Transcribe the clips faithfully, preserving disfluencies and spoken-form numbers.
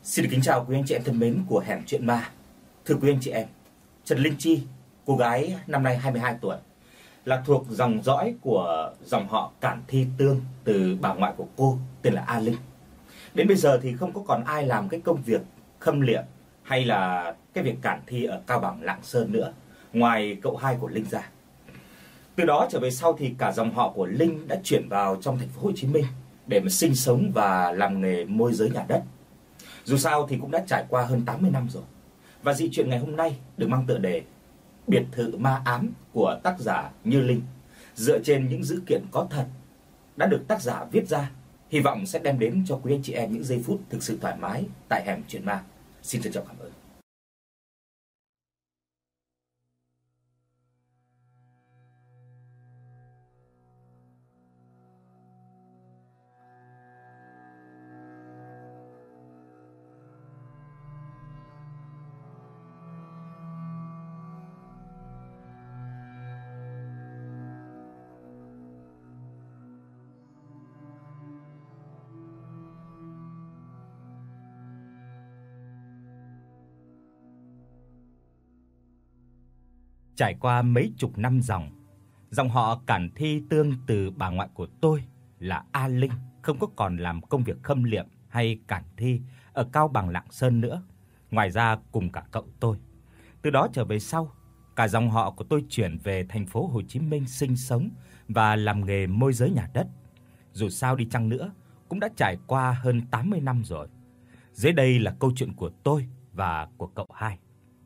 Xin được kính chào quý anh chị em thân mến của Hẻm Chuyện Ma. Thưa quý anh chị em, Trần Linh Chi, cô gái năm nay hai mươi hai tuổi, là thuộc dòng dõi của dòng họ Cản Thi Tương từ bà ngoại của cô tên là A Linh. Đến bây giờ thì không có còn ai làm cái công việc khâm liệm hay là cái việc cản thi ở Cao Bằng, Lạng Sơn nữa, ngoài cậu hai của Linh ra. Từ đó trở về sau thì cả dòng họ của Linh đã chuyển vào trong thành phố Hồ Chí Minh để mà sinh sống và làm nghề môi giới nhà đất. Dù sao thì cũng đã trải qua hơn tám mươi năm rồi. Và dị chuyện ngày hôm nay được mang tựa đề Biệt thự ma ám của tác giả Như Linh, dựa trên những dữ kiện có thật đã được tác giả viết ra, hy vọng sẽ đem đến cho quý anh chị em những giây phút thực sự thoải mái tại Hẻm Chuyện Ma. Xin trân trọng cảm ơn. Trải qua mấy chục năm dòng, dòng họ Cản Thi Tương từ bà ngoại của tôi là A Linh không có còn làm công việc khâm liệm hay cản thi ở Cao Bằng, Lạng Sơn nữa, ngoài ra cùng cả cậu tôi. Từ đó trở về sau, cả dòng họ của tôi chuyển về thành phố Hồ Chí Minh sinh sống và làm nghề môi giới nhà đất. Dù sao đi chăng nữa, cũng đã trải qua hơn tám mươi năm rồi. Dưới đây là câu chuyện của tôi và của cậu hai.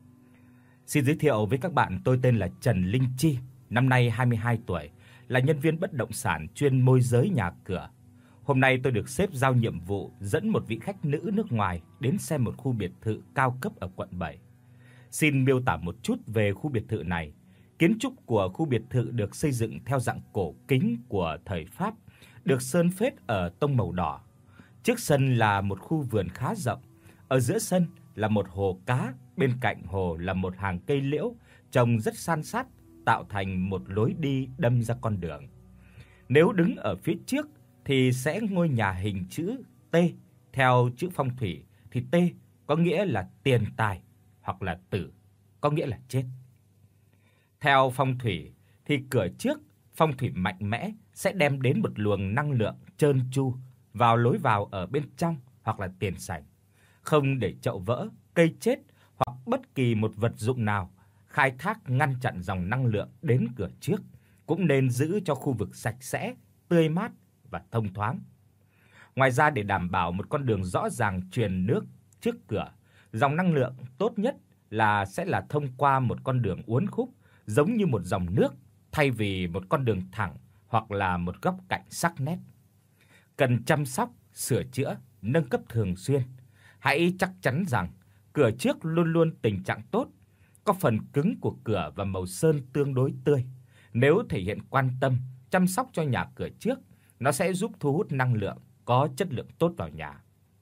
Xin giới thiệu với các bạn, tôi tên là Trần Linh Chi, năm nay hai mươi hai tuổi, là nhân viên bất động sản chuyên môi giới nhà cửa. Hôm nay tôi được sếp giao nhiệm vụ dẫn một vị khách nữ nước ngoài đến xem một khu biệt thự cao cấp ở quận bảy. Xin miêu tả một chút về khu biệt thự này. Kiến trúc của khu biệt thự được xây dựng theo dạng cổ kính của thời Pháp, được sơn phết ở tông màu đỏ. Trước sân là một khu vườn khá rộng, ở giữa sân là một hồ cá, bên cạnh hồ là một hàng cây liễu trồng rất san sát, tạo thành một lối đi đâm ra con đường. Nếu đứng ở phía trước thì sẽ ngôi nhà hình chữ T, theo chữ phong thủy thì T có nghĩa là tiền tài, hoặc là tử có nghĩa là chết. Theo phong thủy thì cửa trước phong thủy mạnh mẽ sẽ đem đến một luồng năng lượng trơn tru vào lối vào ở bên trong, hoặc là tiền sảnh, không để chậu vỡ, cây chết hoặc bất kỳ một vật dụng nào khai thác ngăn chặn dòng năng lượng đến cửa trước, cũng nên giữ cho khu vực sạch sẽ, tươi mát và thông thoáng. Ngoài ra, để đảm bảo một con đường rõ ràng truyền nước trước cửa, dòng năng lượng tốt nhất là sẽ là thông qua một con đường uốn khúc giống như một dòng nước, thay vì một con đường thẳng hoặc là một góc cạnh sắc nét. Cần chăm sóc, sửa chữa, nâng cấp thường xuyên. Hãy chắc chắn rằng cửa trước luôn luôn tình trạng tốt, có phần cứng của cửa và màu sơn tương đối tươi. Nếu thể hiện quan tâm, chăm sóc cho nhà cửa trước, nó sẽ giúp thu hút năng lượng có chất lượng tốt vào nhà.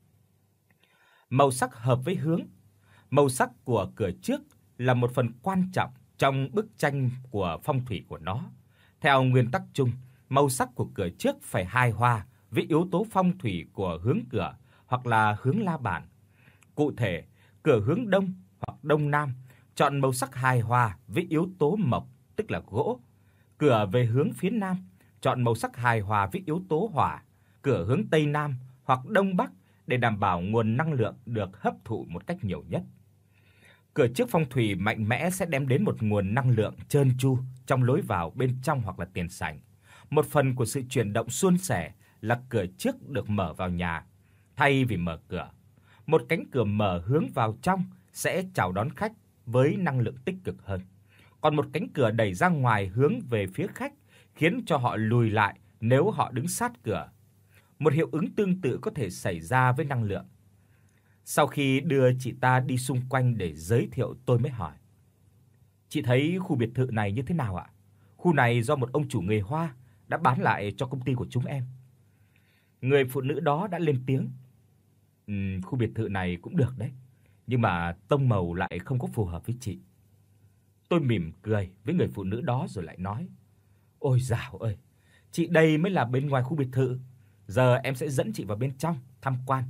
Màu sắc hợp với hướng. Màu sắc của cửa trước là một phần quan trọng trong bức tranh của phong thủy của nó. Theo nguyên tắc chung, màu sắc của cửa trước phải hài hòa với yếu tố phong thủy của hướng cửa hoặc là hướng la bàn. Cụ thể, cửa hướng đông hoặc đông nam chọn màu sắc hài hòa với yếu tố mộc, tức là gỗ. Cửa về hướng phía nam chọn màu sắc hài hòa với yếu tố hỏa. Cửa hướng tây nam hoặc đông bắc để đảm bảo nguồn năng lượng được hấp thụ một cách nhiều nhất. Cửa trước phong thủy mạnh mẽ sẽ đem đến một nguồn năng lượng trơn tru trong lối vào bên trong hoặc là tiền sảnh. Một phần của sự chuyển động suôn sẻ là cửa trước được mở vào nhà thay vì mở cửa. Một cánh cửa mở hướng vào trong sẽ chào đón khách với năng lượng tích cực hơn. Còn một cánh cửa đẩy ra ngoài hướng về phía khách khiến cho họ lùi lại nếu họ đứng sát cửa. Một hiệu ứng tương tự có thể xảy ra với năng lượng. Sau khi đưa chị ta đi xung quanh để giới thiệu, tôi mới hỏi: "Chị thấy khu biệt thự này như thế nào ạ? Khu này do một ông chủ người Hoa đã bán lại cho công ty của chúng em." Người phụ nữ đó đã lên tiếng: "Ừm, khu biệt thự này cũng được đấy, nhưng mà tông màu lại không có phù hợp với chị." Tôi mỉm cười với người phụ nữ đó rồi lại nói: "Ôi dào ơi, chị đây mới là bên ngoài khu biệt thự. Giờ em sẽ dẫn chị vào bên trong tham quan.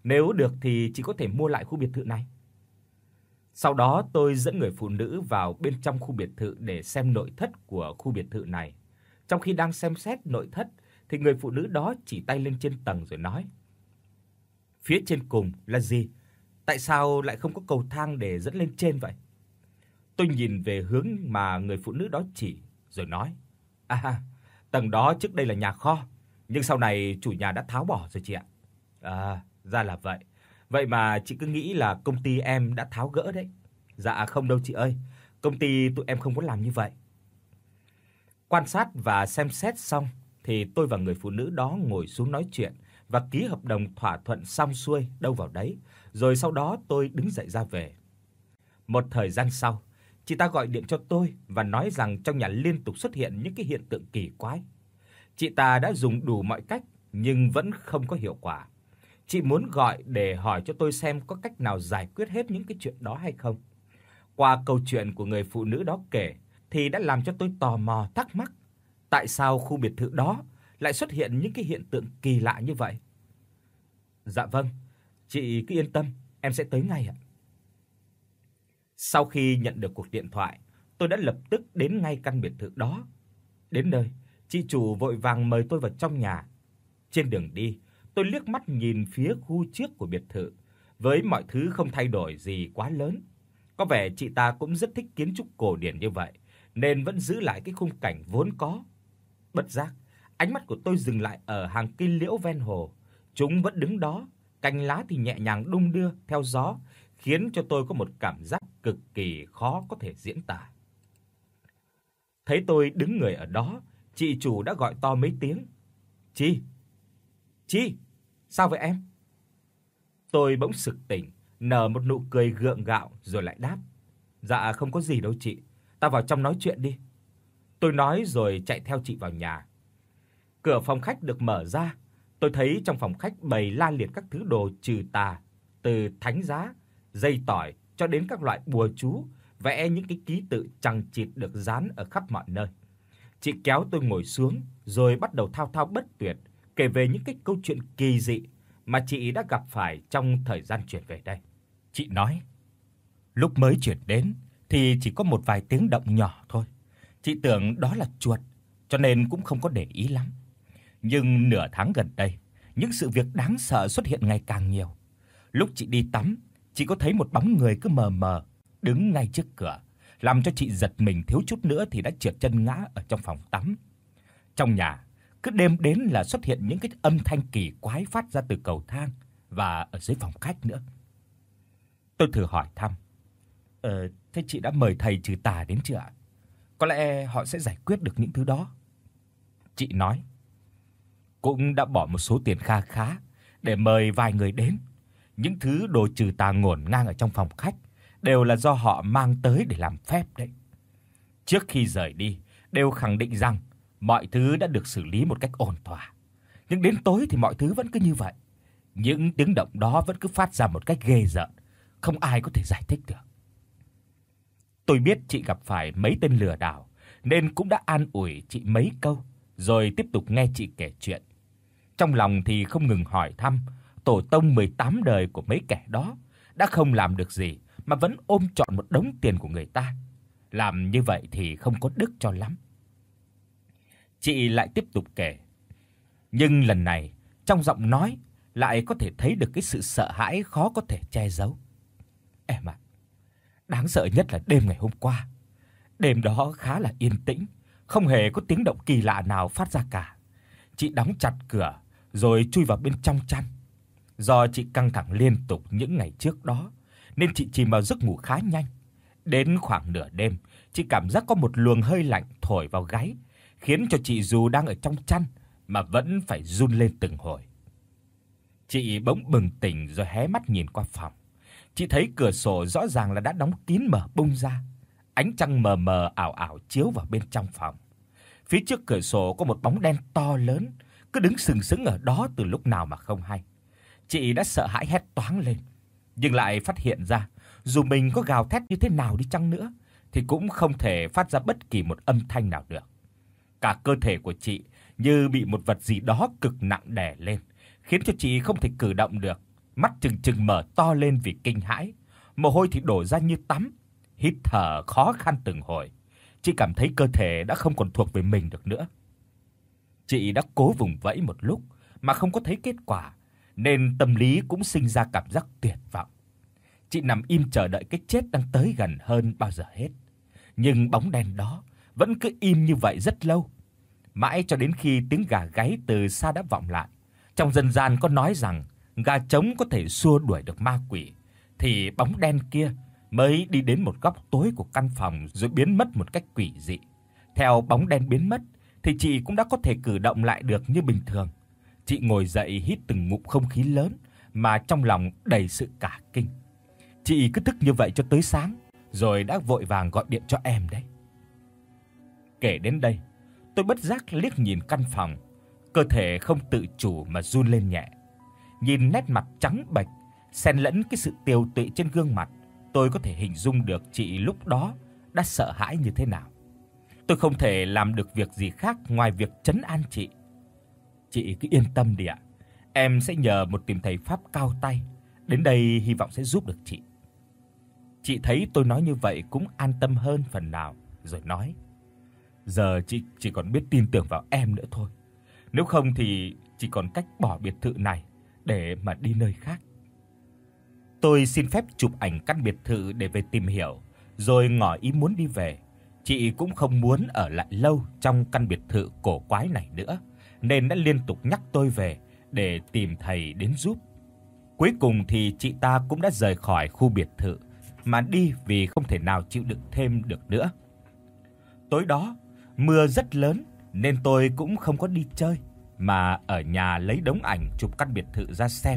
Nếu được thì chị có thể mua lại khu biệt thự này. Sau đó tôi dẫn người phụ nữ vào bên trong khu biệt thự để xem nội thất của khu biệt thự này. Trong khi đang xem xét nội thất thì người phụ nữ đó chỉ tay lên trên tầng rồi nói: "Phía trên cùng là gì? Tại sao lại không có cầu thang để dẫn lên trên vậy?" Tôi nhìn về hướng mà người phụ nữ đó chỉ rồi nói: "À, tầng đó trước đây là nhà kho, nhưng sau này chủ nhà đã tháo bỏ rồi chị ạ." "À, ra là vậy. Vậy mà chị cứ nghĩ là công ty em đã tháo gỡ đấy." "Dạ không đâu chị ơi, công ty tụi em không có làm như vậy." Quan sát và xem xét xong thì tôi và người phụ nữ đó ngồi xuống nói chuyện và ký hợp đồng thỏa thuận xong xuôi đâu vào đấy, rồi sau đó tôi đứng dậy ra về. Một thời gian sau, chị ta gọi điện cho tôi và nói rằng trong nhà liên tục xuất hiện những cái hiện tượng kỳ quái. Chị ta đã dùng đủ mọi cách nhưng vẫn không có hiệu quả. Chị muốn gọi để hỏi cho tôi xem có cách nào giải quyết hết những cái chuyện đó hay không. Qua câu chuyện của người phụ nữ đó kể thì đã làm cho tôi tò mò thắc mắc, tại sao khu biệt thự đó lại xuất hiện những cái hiện tượng kỳ lạ như vậy. "Dạ vâng, chị cứ yên tâm, em sẽ tới ngay ạ." Sau khi nhận được cuộc điện thoại, tôi đã lập tức đến ngay căn biệt thự đó. Đến nơi, chị chủ vội vàng mời tôi vào trong nhà. Trên đường đi, tôi liếc mắt nhìn phía khu trước của biệt thự, với mọi thứ không thay đổi gì quá lớn. Có vẻ chị ta cũng rất thích kiến trúc cổ điển như vậy, nên vẫn giữ lại cái khung cảnh vốn có. Bất giác, ánh mắt của tôi dừng lại ở hàng cây liễu ven hồ. Chúng vẫn đứng đó, cành lá thì nhẹ nhàng đung đưa theo gió, khiến cho tôi có một cảm giác cực kỳ khó có thể diễn tả. Thấy tôi đứng người ở đó, chị chủ đã gọi to mấy tiếng: "Chi? Chi? Sao vậy em?" Tôi bỗng sực tỉnh, nở một nụ cười gượng gạo rồi lại đáp: "Dạ không có gì đâu chị, ta vào trong nói chuyện đi." Tôi nói rồi chạy theo chị vào nhà. Cửa phòng khách được mở ra, tôi thấy trong phòng khách bày la liệt các thứ đồ trừ tà, từ thánh giá, dây tỏi cho đến các loại bùa chú, vẽ những cái ký tự chằng chịt được dán ở khắp mọi nơi. Chị kéo tôi ngồi xuống rồi bắt đầu thao thao bất tuyệt kể về những cái câu chuyện kỳ dị mà chị đã gặp phải trong thời gian chuyển về đây. Chị nói, lúc mới chuyển đến thì chỉ có một vài tiếng động nhỏ thôi. Chị tưởng đó là chuột, cho nên cũng không có để ý lắm. Nhưng nửa tháng gần đây, những sự việc đáng sợ xuất hiện ngày càng nhiều. Lúc chị đi tắm, chị có thấy một bóng người cứ mờ mờ đứng ngay trước cửa, làm cho chị giật mình thiếu chút nữa thì đã trượt chân ngã ở trong phòng tắm. Trong nhà, cứ đêm đến là xuất hiện những cái âm thanh kỳ quái phát ra từ cầu thang và ở dưới phòng khách nữa. Tôi thử hỏi thăm: "Ờ, thế chị đã mời thầy trừ tà đến chưa ạ? Có lẽ họ sẽ giải quyết được những thứ đó." Chị nói, cũng đã bỏ một số tiền kha khá để mời vài người đến. Những thứ đồ trừ tà ngổn ngang ở trong phòng khách đều là do họ mang tới để làm phép đấy. Trước khi rời đi, đều khẳng định rằng mọi thứ đã được xử lý một cách ổn thỏa. Nhưng đến tối thì mọi thứ vẫn cứ như vậy. Những tiếng động đó vẫn cứ phát ra một cách ghê rợn, không ai có thể giải thích được. Tôi biết chị gặp phải mấy tên lừa đảo nên cũng đã an ủi chị mấy câu, rồi tiếp tục nghe chị kể chuyện. Trong lòng thì không ngừng hỏi thăm tổ tông mười tám đời của mấy kẻ đó đã không làm được gì mà vẫn ôm trọn một đống tiền của người ta. Làm như vậy thì không có đức cho lắm. Chị lại tiếp tục kể, nhưng lần này trong giọng nói lại có thể thấy được cái sự sợ hãi khó có thể che giấu. "Em ạ, đáng sợ nhất là đêm ngày hôm qua. Đêm đó khá là yên tĩnh, không hề có tiếng động kỳ lạ nào phát ra cả. Chị đóng chặt cửa rồi chui vào bên trong chăn. Do chị căng thẳng liên tục những ngày trước đó nên chị chìm vào giấc ngủ khá nhanh. Đến khoảng nửa đêm, chị cảm giác có một luồng hơi lạnh thổi vào gáy, khiến cho chị dù đang ở trong chăn mà vẫn phải run lên từng hồi. Chị bỗng bừng tỉnh rồi hé mắt nhìn qua phòng. Chị thấy cửa sổ rõ ràng là đã đóng kín mở bung ra. Ánh trăng mờ mờ ảo ảo chiếu vào bên trong phòng. Phía trước cửa sổ có một bóng đen to lớn, cứ đứng sừng sững ở đó từ lúc nào mà không hay. Chị đã sợ hãi hét toáng lên, nhưng lại phát hiện ra, dù mình có gào thét như thế nào đi chăng nữa thì cũng không thể phát ra bất kỳ một âm thanh nào được. Cả cơ thể của chị như bị một vật gì đó cực nặng đè lên, khiến cho chị không thể cử động được. mắt trừng trừng mở to lên vì kinh hãi, mồ hôi thì đổ ra như tắm, hít thở khó khăn từng hồi. Chị cảm thấy cơ thể đã không còn thuộc về mình được nữa. Chị đã cố vùng vẫy một lúc mà không có thấy kết quả, nên tâm lý cũng sinh ra cảm giác tuyệt vọng. Chị nằm im chờ đợi cái chết đang tới gần hơn bao giờ hết. Nhưng bóng đen đó vẫn cứ im như vậy rất lâu, mãi cho đến khi tiếng gà gáy từ xa đã vọng lại. Trong dân gian có nói rằng gà trống có thể xua đuổi được ma quỷ, thì bóng đen kia mới đi đến một góc tối của căn phòng rồi biến mất một cách quỷ dị. Theo bóng đen biến mất thì chị cũng đã có thể cử động lại được như bình thường. Chị ngồi dậy hít từng ngụm không khí lớn mà trong lòng đầy sự cả kinh. Chị cứ thức như vậy cho tới sáng, rồi đã vội vàng gọi điện cho em đấy. Kể đến đây, tôi bất giác liếc nhìn căn phòng, cơ thể không tự chủ mà run lên nhẹ. Nhìn nét mặt trắng bệch, xen lẫn cái sự tiều tụy trên gương mặt, tôi có thể hình dung được chị lúc đó đã sợ hãi như thế nào. Tôi không thể làm được việc gì khác ngoài việc trấn an chị. Chị cứ yên tâm đi ạ. Em sẽ nhờ một tìm thầy pháp cao tay đến đây, hy vọng sẽ giúp được chị. Chị thấy tôi nói như vậy cũng an tâm hơn phần nào, rồi nói: Giờ chị chỉ còn biết tin tưởng vào em nữa thôi. Nếu không thì chỉ còn cách bỏ biệt thự này để mà đi nơi khác. Tôi xin phép chụp ảnh căn biệt thự để về tìm hiểu, rồi ngỏ ý muốn đi về. Chị cũng không muốn ở lại lâu trong căn biệt thự cổ quái này nữa, nên đã liên tục nhắc tôi về để tìm thầy đến giúp. Cuối cùng thì chị ta cũng đã rời khỏi khu biệt thự mà đi vì không thể nào chịu đựng thêm được nữa. Tối đó, mưa rất lớn nên tôi cũng không có đi chơi mà ở nhà lấy đống ảnh chụp căn biệt thự ra xem.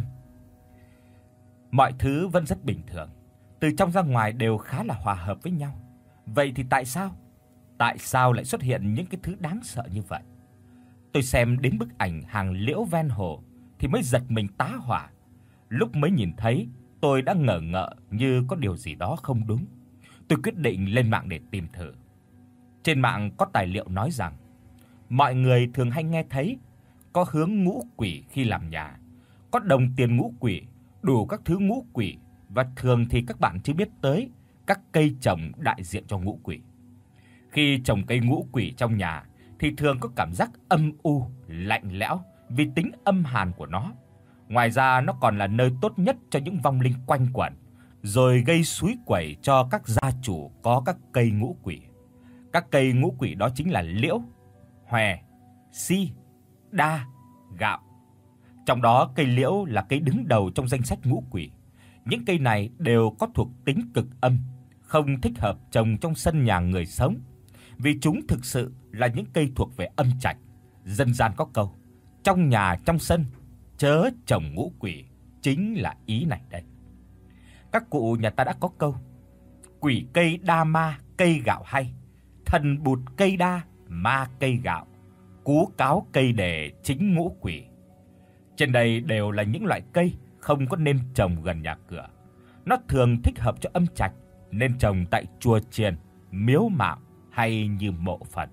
Mọi thứ vẫn rất bình thường, từ trong ra ngoài đều khá là hòa hợp với nhau. Vậy thì tại sao? Tại sao lại xuất hiện những cái thứ đáng sợ như vậy? Tôi xem đến bức ảnh hàng liễu ven hồ thì mới giật mình tá hỏa. Lúc mới nhìn thấy, tôi đã ngờ ngợ như có điều gì đó không đúng. Tôi quyết định lên mạng để tìm thử. Trên mạng có tài liệu nói rằng mọi người thường hay nghe thấy có hướng ngũ quỷ khi làm nhà, có đồng tiền ngũ quỷ, đủ các thứ ngũ quỷ, và thường thì các bạn chưa biết tới các cây trồng đại diện cho ngũ quỷ. Khi trồng cây ngũ quỷ trong nhà thì thường có cảm giác âm u, lạnh lẽo vì tính âm hàn của nó. Ngoài ra nó còn là nơi tốt nhất cho những vong linh quanh quẩn, rồi gây xúi quẩy cho các gia chủ có các cây ngũ quỷ. Các cây ngũ quỷ đó chính là liễu, hòe, si, đa, gạo. Trong đó cây liễu là cây đứng đầu trong danh sách ngũ quỷ. Những cây này đều có thuộc tính cực âm, không thích hợp trồng trong sân nhà người sống, vì chúng thực sự là những cây thuộc về âm trạch. Dân gian có câu: trong nhà trong sân chớ trồng ngũ quỷ, chính là ý này đây. Các cụ nhà ta đã có câu: quỷ cây đa ma cây gạo hay, thần bụt cây đa ma cây gạo, cú cáo cây đề chính ngũ quỷ. Trên đây đều là những loại cây không có nên trồng gần nhà cửa. Nó thường thích hợp cho âm trạch, nên trồng tại chùa chiền, miếu mạo hay như mộ Phật.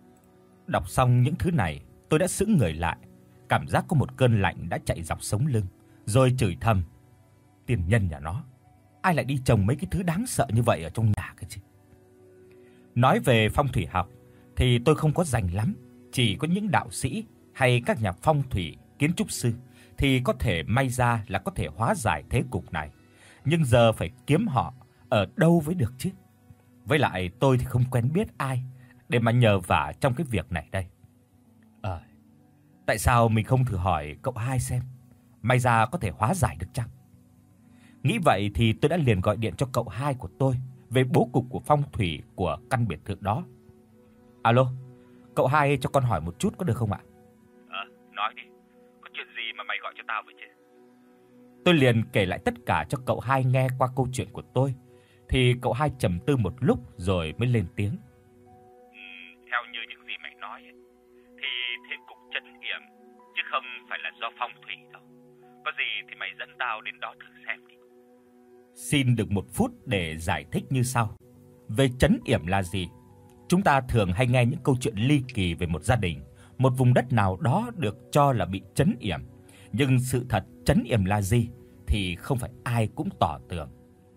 Đọc xong những thứ này, tôi đã sững người lại, cảm giác có một cơn lạnh đã chạy dọc sống lưng, rồi chửi thầm: tiền nhân nhà nó, ai lại đi trồng mấy cái thứ đáng sợ như vậy ở trong nhà cơ chứ. Nói về phong thủy học thì tôi không có rành lắm, chỉ có những đạo sĩ hay các nhà phong thủy, kiến trúc sư thì có thể may ra là có thể hóa giải thế cục này. Nhưng giờ phải kiếm họ ở đâu mới được chứ. Với lại tôi thì không quen biết ai để mà nhờ vả trong cái việc này đây. Ờ, tại sao mình không thử hỏi cậu hai xem, may ra có thể hóa giải được chăng? Nghĩ vậy thì tôi đã liền gọi điện cho cậu hai của tôi về bố cục của phong thủy của căn biệt thự đó. Alo, cậu hai cho con hỏi một chút có được không ạ? Ờ, nói đi, có chuyện gì mà mày gọi cho tao vậy chứ? Tôi liền kể lại tất cả cho cậu hai nghe qua câu chuyện của tôi, thì cậu hai trầm tư một lúc rồi mới lên tiếng. Ừ, theo như những gì mày nói ấy, thì thế cục trấn yểm chứ không phải là do phong thủy đâu. Có gì thì mày dẫn tao đến đó thử xem đi. Xin được một phút để giải thích như sau. Về trấn yểm là gì? Chúng ta thường hay nghe những câu chuyện ly kỳ về một gia đình, một vùng đất nào đó được cho là bị trấn yểm. Nhưng sự thật trấn yểm là gì thì không phải ai cũng tỏ tường.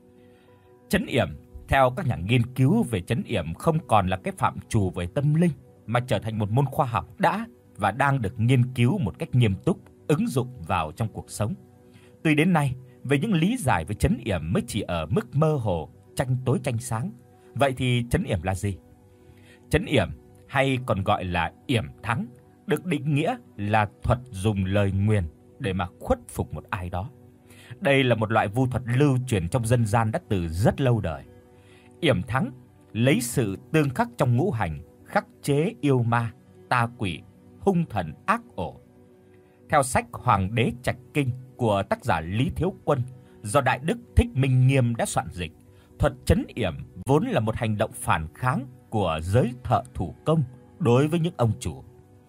Trấn yểm, theo các nhà nghiên cứu về trấn yểm, không còn là cái phạm trù về tâm linh mà trở thành một môn khoa học đã và đang được nghiên cứu một cách nghiêm túc, ứng dụng vào trong cuộc sống. Tuy đến nay, về những lý giải về trấn yểm mới chỉ ở mức mơ hồ, tranh tối tranh sáng. Vậy thì trấn yểm là gì? Trấn yểm, hay còn gọi là yểm thắng, được định nghĩa là thuật dùng lời nguyền để mà khuất phục một ai đó. Đây là một loại vu thuật lưu truyền trong dân gian đã từ rất lâu đời. Yểm thắng lấy sự tương khắc trong ngũ hành khắc chế yêu ma, tà quỷ, hung thần ác ổ. Theo sách Hoàng đế Trạch Kinh của tác giả Lý Thiếu Quân do Đại Đức Thích Minh Nghiêm đã soạn dịch, thuật trấn yểm vốn là một hành động phản kháng của giới thợ thủ công đối với những ông chủ.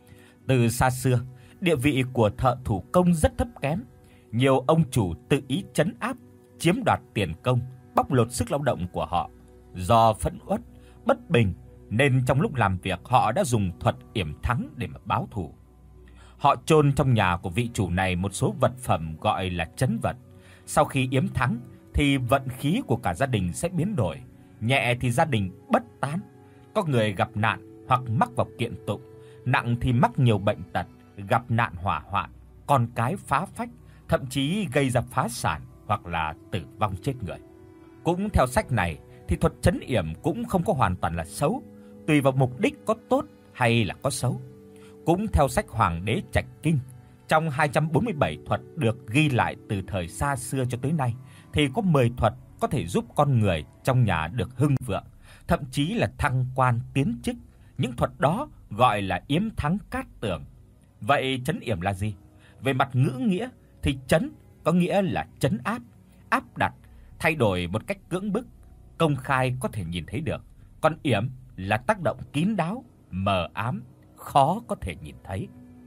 Từ xa xưa, địa vị của thợ thủ công rất thấp kém. Nhiều ông chủ tự ý trấn áp, chiếm đoạt tiền công, bóc lột sức lao động của họ. Do phẫn uất, bất bình nên trong lúc làm việc họ đã dùng thuật yểm thắng để mà báo thù. Họ chôn trong nhà của vị chủ này một số vật phẩm gọi là trấn vật. Sau khi yểm thắng thì vận khí của cả gia đình sẽ biến đổi, nhẹ thì gia đình bất tán, có người gặp nạn hoặc mắc vào kiện tụng, nặng thì mắc nhiều bệnh tật, gặp nạn hỏa hoạn, con cái phá phách, thậm chí gây ra phá sản hoặc là tử vong chết người. Cũng theo sách này thì thuật trấn yểm cũng không có hoàn toàn là xấu, tùy vào mục đích có tốt hay là có xấu. Cũng theo sách Hoàng đế Trạch Kinh, trong hai trăm bốn mươi bảy thuật được ghi lại từ thời xa xưa cho tới nay thì có mười thuật có thể giúp con người trong nhà được hưng vượng, thậm chí là thăng quan tiến chức. Những thuật đó gọi là yếm thắng cát tường. Vậy trấn yểm là gì? Về mặt ngữ nghĩa thì trấn có nghĩa là trấn áp, áp đặt, thay đổi một cách cưỡng bức, công khai có thể nhìn thấy được. Còn yểm là tác động kín đáo, mờ ám, khó có thể nhìn thấy.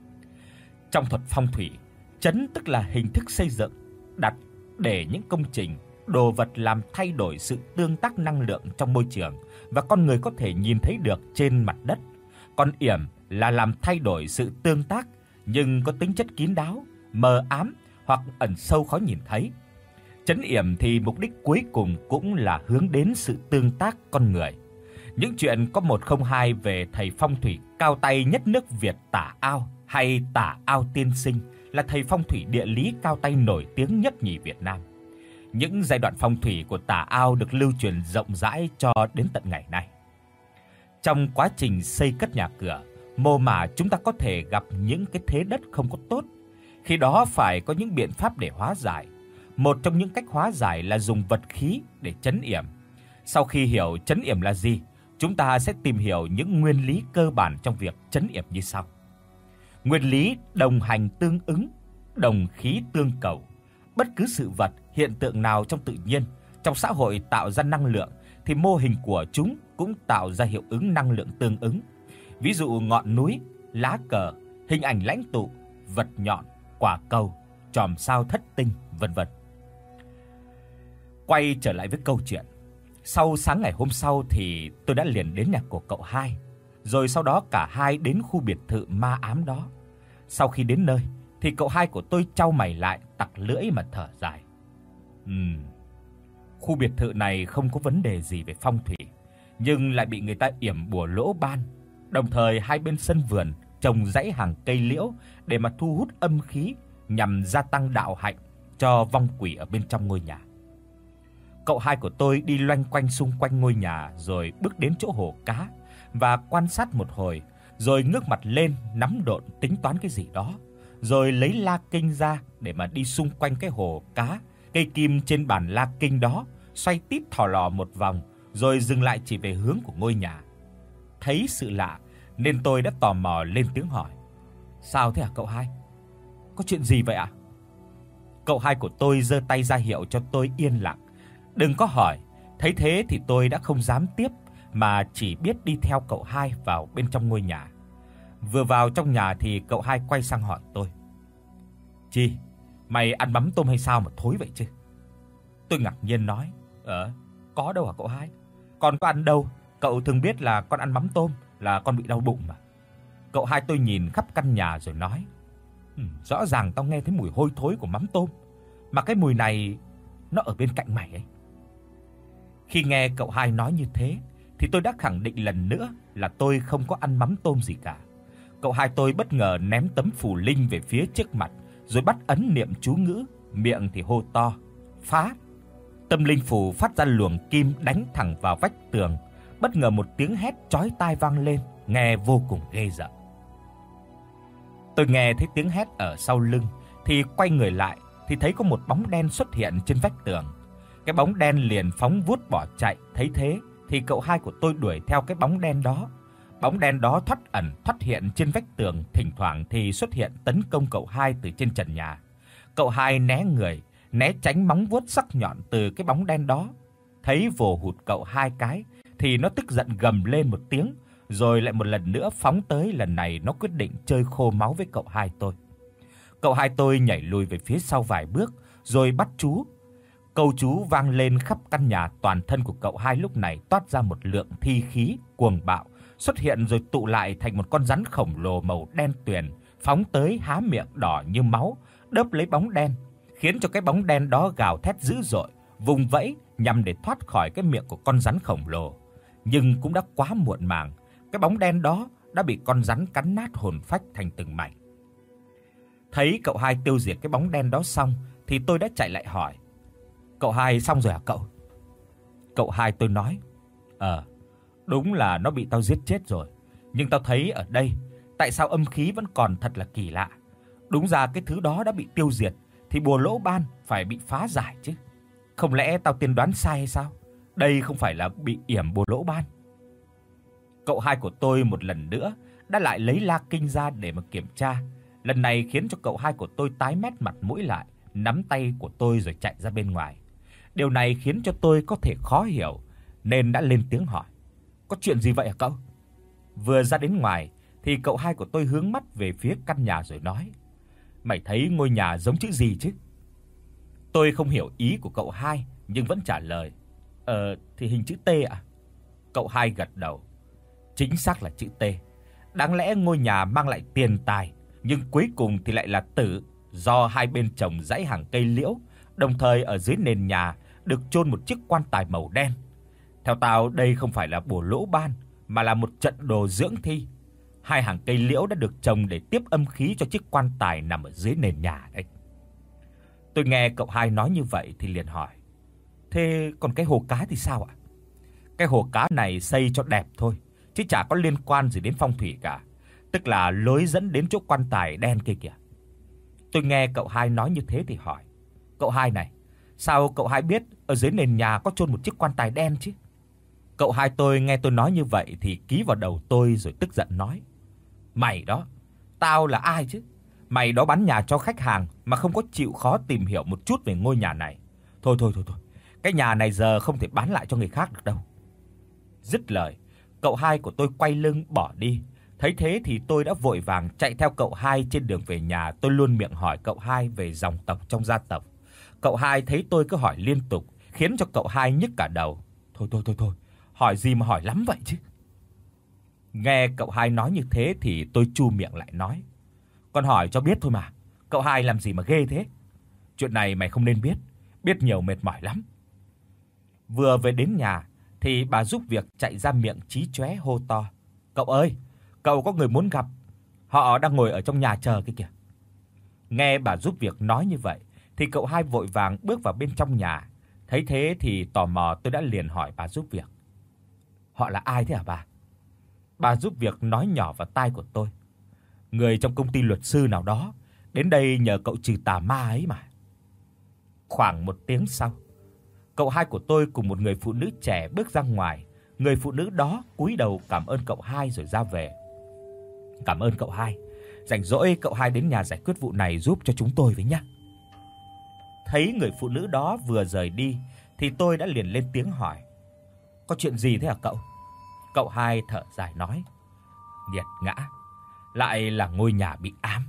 Trong thuật phong thủy, trấn tức là hình thức xây dựng, đặt để những công trình, đồ vật làm thay đổi sự tương tác năng lượng trong môi trường và con người có thể nhìn thấy được trên mặt đất. Còn yểm là làm thay đổi sự tương tác nhưng có tính chất kín đáo, mờ ám hoặc ẩn sâu khó nhìn thấy. Trấn yểm thì mục đích cuối cùng cũng là hướng đến sự tương tác con người. Những chuyện có một không hai về thầy phong thủy cao tay nhất nước Việt Tả Ao hay Tả Ao tiên sinh là thầy phong thủy địa lý cao tay nổi tiếng nhất nhì Việt Nam. Những giai đoạn phong thủy của Tả Ao được lưu truyền rộng rãi cho đến tận ngày nay. Trong quá trình xây cất nhà cửa, mồ mả chúng ta có thể gặp những cái thế đất không có tốt. Khi đó phải có những biện pháp để hóa giải. Một trong những cách hóa giải là dùng vật khí để trấn yểm. Sau khi hiểu trấn yểm là gì, chúng ta sẽ tìm hiểu những nguyên lý cơ bản trong việc trấn yểm như sau. Nguyên lý đồng hành tương ứng, đồng khí tương cầu. Bất cứ sự vật, hiện tượng nào trong tự nhiên, trong xã hội tạo ra năng lượng thì mô hình của chúng cũng tạo ra hiệu ứng năng lượng tương ứng. Ví dụ ngọn núi, lá cờ, hình ảnh lãnh tụ, vật nhọn, quả cầu, chòm sao thất tinh, vân vân. Quay trở lại với câu chuyện. Sau sáng ngày hôm sau thì tôi đã liền đến nhà của cậu hai, rồi sau đó cả hai đến khu biệt thự ma ám đó. Sau khi đến nơi thì cậu hai của tôi chau mày lại, tặc lưỡi mà thở dài. Ừm. Khu biệt thự này không có vấn đề gì về phong thủy, nhưng lại bị người ta yểm bùa lỗ ban. Đồng thời hai bên sân vườn trồng dãy hàng cây liễu để mà thu hút âm khí nhằm gia tăng đạo hạnh cho vong quỷ ở bên trong ngôi nhà. Cậu hai của tôi đi loanh quanh xung quanh ngôi nhà rồi bước đến chỗ hồ cá và quan sát một hồi, rồi ngước mặt lên nắm độn tính toán cái gì đó, rồi lấy la kinh ra để mà đi xung quanh cái hồ cá, cây kim trên bàn la kinh đó, xoay tít thò lò một vòng rồi dừng lại chỉ về hướng của ngôi nhà. Thấy sự lạ nên tôi đã tò mò lên tiếng hỏi: "Sao thế hả cậu hai? Có chuyện gì vậy ạ?" Cậu hai của tôi giơ tay ra hiệu cho tôi yên lặng, đừng có hỏi. Thấy thế thì tôi đã không dám tiếp mà chỉ biết đi theo cậu hai vào bên trong ngôi nhà. Vừa vào trong nhà thì cậu hai quay sang hỏi tôi: "Chi, mày ăn mắm tôm hay sao mà thối vậy chứ?" Tôi ngạc nhiên nói: "Ờ, có đâu hả cậu hai? Con có ăn đâu, cậu thường biết là con ăn mắm tôm là con bị đau bụng mà." Cậu hai tôi nhìn khắp căn nhà rồi nói: "Ừ, rõ ràng tao nghe thấy mùi hôi thối của mắm tôm. mà cái mùi này nó ở bên cạnh mày ấy." Khi nghe cậu hai nói như thế thì tôi đã khẳng định lần nữa là tôi không có ăn mắm tôm gì cả. Cậu hai tôi bất ngờ ném tấm phù linh về phía trước mặt, rồi bắt ấn niệm chú ngữ, miệng thì hô to: "Phá!" Tâm linh phù phát ra luồng kim đánh thẳng vào vách tường. Bất ngờ một tiếng hét chói tai vang lên, nghe vô cùng ghê rợn. Tôi nghe thấy tiếng hét ở sau lưng thì quay người lại thì thấy có một bóng đen xuất hiện trên vách tường. Cái bóng đen liền phóng vút bỏ chạy, thấy thế thì cậu hai của tôi đuổi theo cái bóng đen đó. Bóng đen đó thoát ẩn thoát hiện trên vách tường, thỉnh thoảng thì xuất hiện tấn công cậu hai từ trên trần nhà. Cậu hai né người, né tránh móng vuốt sắc nhọn từ cái bóng đen đó. Thấy vồ hụt cậu hai cái thì nó tức giận gầm lên một tiếng, rồi lại một lần nữa phóng tới. Lần này nó quyết định chơi khô máu với cậu hai tôi. Cậu hai tôi nhảy lùi về phía sau vài bước rồi bắt chú. Câu chú vang lên khắp căn nhà, toàn thân của cậu hai lúc này toát ra một lượng thi khí cuồng bạo, xuất hiện rồi tụ lại thành một con rắn khổng lồ màu đen tuyền, phóng tới há miệng đỏ như máu, đớp lấy bóng đen, khiến cho cái bóng đen đó gào thét dữ dội, vùng vẫy nhằm để thoát khỏi cái miệng của con rắn khổng lồ. Nhưng cũng đã quá muộn màng, cái bóng đen đó đã bị con rắn cắn nát hồn phách thành từng mảnh. Thấy cậu hai tiêu diệt cái bóng đen đó xong thì tôi đã chạy lại hỏi: "Cậu hai xong rồi hả cậu?" Cậu hai tôi nói: "Ờ, đúng là nó bị tao giết chết rồi, nhưng tao thấy ở đây tại sao âm khí vẫn còn thật là kỳ lạ. Đúng ra cái thứ đó đã bị tiêu diệt thì bùa lỗ ban phải bị phá giải chứ. Không lẽ tao tiên đoán sai hay sao? Đây không phải là bị yểm bùa lỗ ban." Cậu hai của tôi một lần nữa đã lại lấy la kinh ra để mà kiểm tra. Lần này khiến cho cậu hai của tôi tái mét mặt mũi lại, nắm tay của tôi rồi chạy ra bên ngoài. Điều này khiến cho tôi có thể khó hiểu nên đã lên tiếng hỏi: "Có chuyện gì vậy hả cậu?" Vừa ra đến ngoài thì cậu hai của tôi hướng mắt về phía căn nhà rồi nói: "Mày thấy ngôi nhà giống chữ gì chứ?" Tôi không hiểu ý của cậu hai nhưng vẫn trả lời: "Ờ thì hình chữ T ạ." Cậu hai gật đầu: "Chính xác là chữ T. Đáng lẽ ngôi nhà mang lại tiền tài, nhưng cuối cùng thì lại là tử, do hai bên trồng dãy hàng cây liễu, đồng thời ở dưới nền nhà được chôn một chiếc quan tài màu đen. Theo tao đây không phải là bùa lỗ ban mà là một trận đồ dưỡng thi. Hai hàng cây liễu đã được trồng để tiếp âm khí cho chiếc quan tài nằm ở dưới nền nhà đấy." Tôi nghe cậu hai nói như vậy thì liền hỏi: "Thế còn cái hồ cá thì sao ạ?" "Cái hồ cá này xây cho đẹp thôi, chứ chả có liên quan gì đến phong thủy cả, tức là lối dẫn đến chỗ quan tài đen kia kìa." Tôi nghe cậu hai nói như thế thì hỏi: "Cậu hai này, sao cậu hai biết ở dưới nền nhà có chôn một chiếc quan tài đen chứ?" Cậu hai tôi nghe tôi nói như vậy thì ký vào đầu tôi rồi tức giận nói: "Mày đó, tao là ai chứ? Mày đó bán nhà cho khách hàng mà không có chịu khó tìm hiểu một chút về ngôi nhà này. Thôi thôi thôi thôi, cái nhà này giờ không thể bán lại cho người khác được đâu." Dứt lời, cậu hai của tôi quay lưng bỏ đi. Thấy thế thì tôi đã vội vàng chạy theo cậu hai. Trên đường về nhà, tôi luôn miệng hỏi cậu hai về dòng tộc trong gia tộc. Cậu hai thấy tôi cứ hỏi liên tục, khiến cho cậu hai nhức cả đầu. "Thôi thôi thôi thôi, hỏi gì mà hỏi lắm vậy chứ?" Nghe cậu hai nói như thế thì tôi chu miệng lại nói: "Con hỏi cho biết thôi mà, cậu hai làm gì mà ghê thế? Chuyện này mày không nên biết, biết nhiều mệt mỏi lắm." Vừa về đến nhà thì bà giúp việc chạy ra miệng chí chóe hô to: "Cậu ơi, cậu có người muốn gặp, họ đang ngồi ở trong nhà chờ kia kìa." Nghe bà giúp việc nói như vậy thì cậu hai vội vàng bước vào bên trong nhà. Thấy thế thì tò mò tôi đã liền hỏi bà giúp việc: "Họ là ai thế hả bà?" Bà giúp việc nói nhỏ vào tai của tôi: "Người trong công ty luật sư nào đó đến đây nhờ cậu trừ tà ma ấy mà." Khoảng một tiếng sau, cậu hai của tôi cùng một người phụ nữ trẻ bước ra ngoài. Người phụ nữ đó cúi đầu cảm ơn cậu hai rồi ra về. "Cảm ơn cậu hai, rảnh rỗi cậu hai đến nhà giải quyết vụ này giúp cho chúng tôi với nhé." Thấy người phụ nữ đó vừa rời đi thì tôi đã liền lên tiếng hỏi: "Có chuyện gì thế hả cậu?" Cậu hai thở dài nói: "Nghiệt ngã, lại là ngôi nhà bị ám."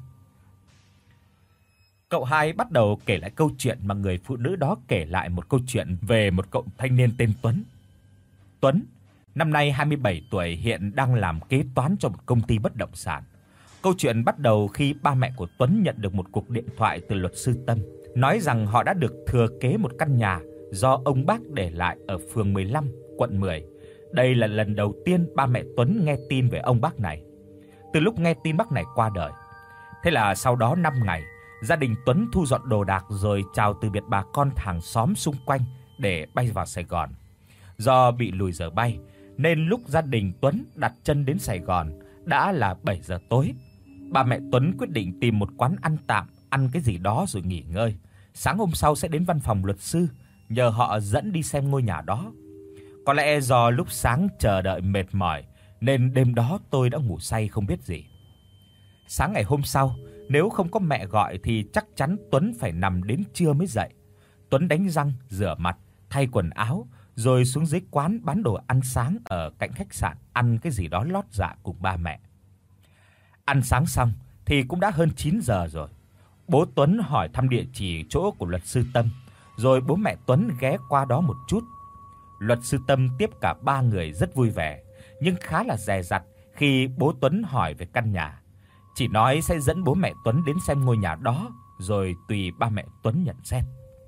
Cậu hai bắt đầu kể lại câu chuyện mà người phụ nữ đó kể lại, một câu chuyện về một cậu thanh niên tên Tuấn. Tuấn, năm nay hai mươi bảy tuổi, hiện đang làm kế toán cho một công ty bất động sản. Câu chuyện bắt đầu khi ba mẹ của Tuấn nhận được một cuộc điện thoại từ luật sư Tâm, nói rằng họ đã được thừa kế một căn nhà do ông bác để lại ở phường mười lăm, quận mười. Đây là lần đầu tiên ba mẹ Tuấn nghe tin về ông bác này, từ lúc nghe tin bác này qua đời. Thế là sau đó năm ngày, gia đình Tuấn thu dọn đồ đạc rồi chào từ biệt bà con hàng xóm xung quanh để bay vào Sài Gòn. Do bị lùi giờ bay nên lúc gia đình Tuấn đặt chân đến Sài Gòn đã là bảy giờ tối. Ba mẹ Tuấn quyết định tìm một quán ăn tạm, ăn cái gì đó rồi nghỉ ngơi. Sáng hôm sau sẽ đến văn phòng luật sư, nhờ họ dẫn đi xem ngôi nhà đó. Có lẽ do lúc sáng chờ đợi mệt mỏi nên đêm đó tôi đã ngủ say không biết gì. Sáng ngày hôm sau, nếu không có mẹ gọi thì chắc chắn Tuấn phải nằm đến trưa mới dậy. Tuấn đánh răng, rửa mặt, thay quần áo rồi xuống dưới quán bán đồ ăn sáng ở cạnh khách sạn ăn cái gì đó lót dạ cùng ba mẹ. Ăn sáng xong thì cũng đã hơn chín giờ rồi. Bố Tuấn hỏi thăm địa chỉ chỗ của luật sư Tâm, rồi bố mẹ Tuấn ghé qua đó một chút. Luật sư Tâm tiếp cả ba người rất vui vẻ, nhưng khá là dè dặt khi bố Tuấn hỏi về căn nhà. Chỉ nói sẽ dẫn bố mẹ Tuấn đến xem ngôi nhà đó rồi tùy ba mẹ Tuấn nhận xét.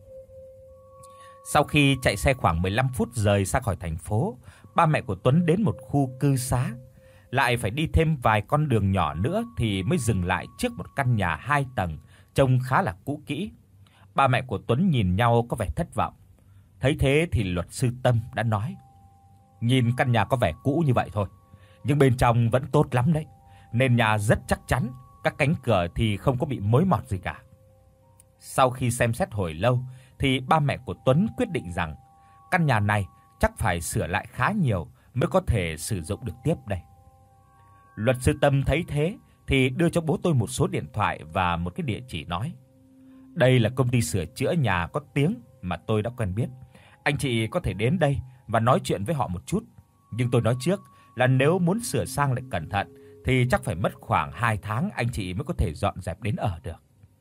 Sau khi chạy xe khoảng mười lăm phút rời xa khỏi thành phố, ba mẹ của Tuấn đến một khu cư xá, lại phải đi thêm vài con đường nhỏ nữa thì mới dừng lại trước một căn nhà hai tầng trông khá là cũ kỹ. Ba mẹ của Tuấn nhìn nhau có vẻ thất vọng. Thấy thế thì luật sư Tâm đã nói: "Nhìn căn nhà có vẻ cũ như vậy thôi, nhưng bên trong vẫn tốt lắm đấy. Nền nhà rất chắc chắn, các cánh cửa thì không có bị mối mọt gì cả." Sau khi xem xét hồi lâu thì ba mẹ của Tuấn quyết định rằng căn nhà này chắc phải sửa lại khá nhiều mới có thể sử dụng được tiếp đây. Luật sư Tâm thấy thế thì đưa cho bố tôi một số điện thoại và một cái địa chỉ, nói: "Đây là công ty sửa chữa nhà có tiếng mà tôi đã quen biết. Anh chị có thể đến đây và nói chuyện với họ một chút. Nhưng tôi nói trước là nếu muốn sửa sang lại cẩn thận thì chắc phải mất khoảng hai tháng anh chị mới có thể dọn dẹp đến ở được."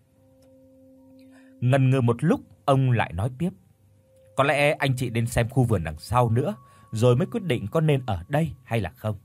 Ngần ngừ một lúc, ông lại nói tiếp: "Có lẽ anh chị nên xem khu vườn đằng sau nữa rồi mới quyết định có nên ở đây hay là không."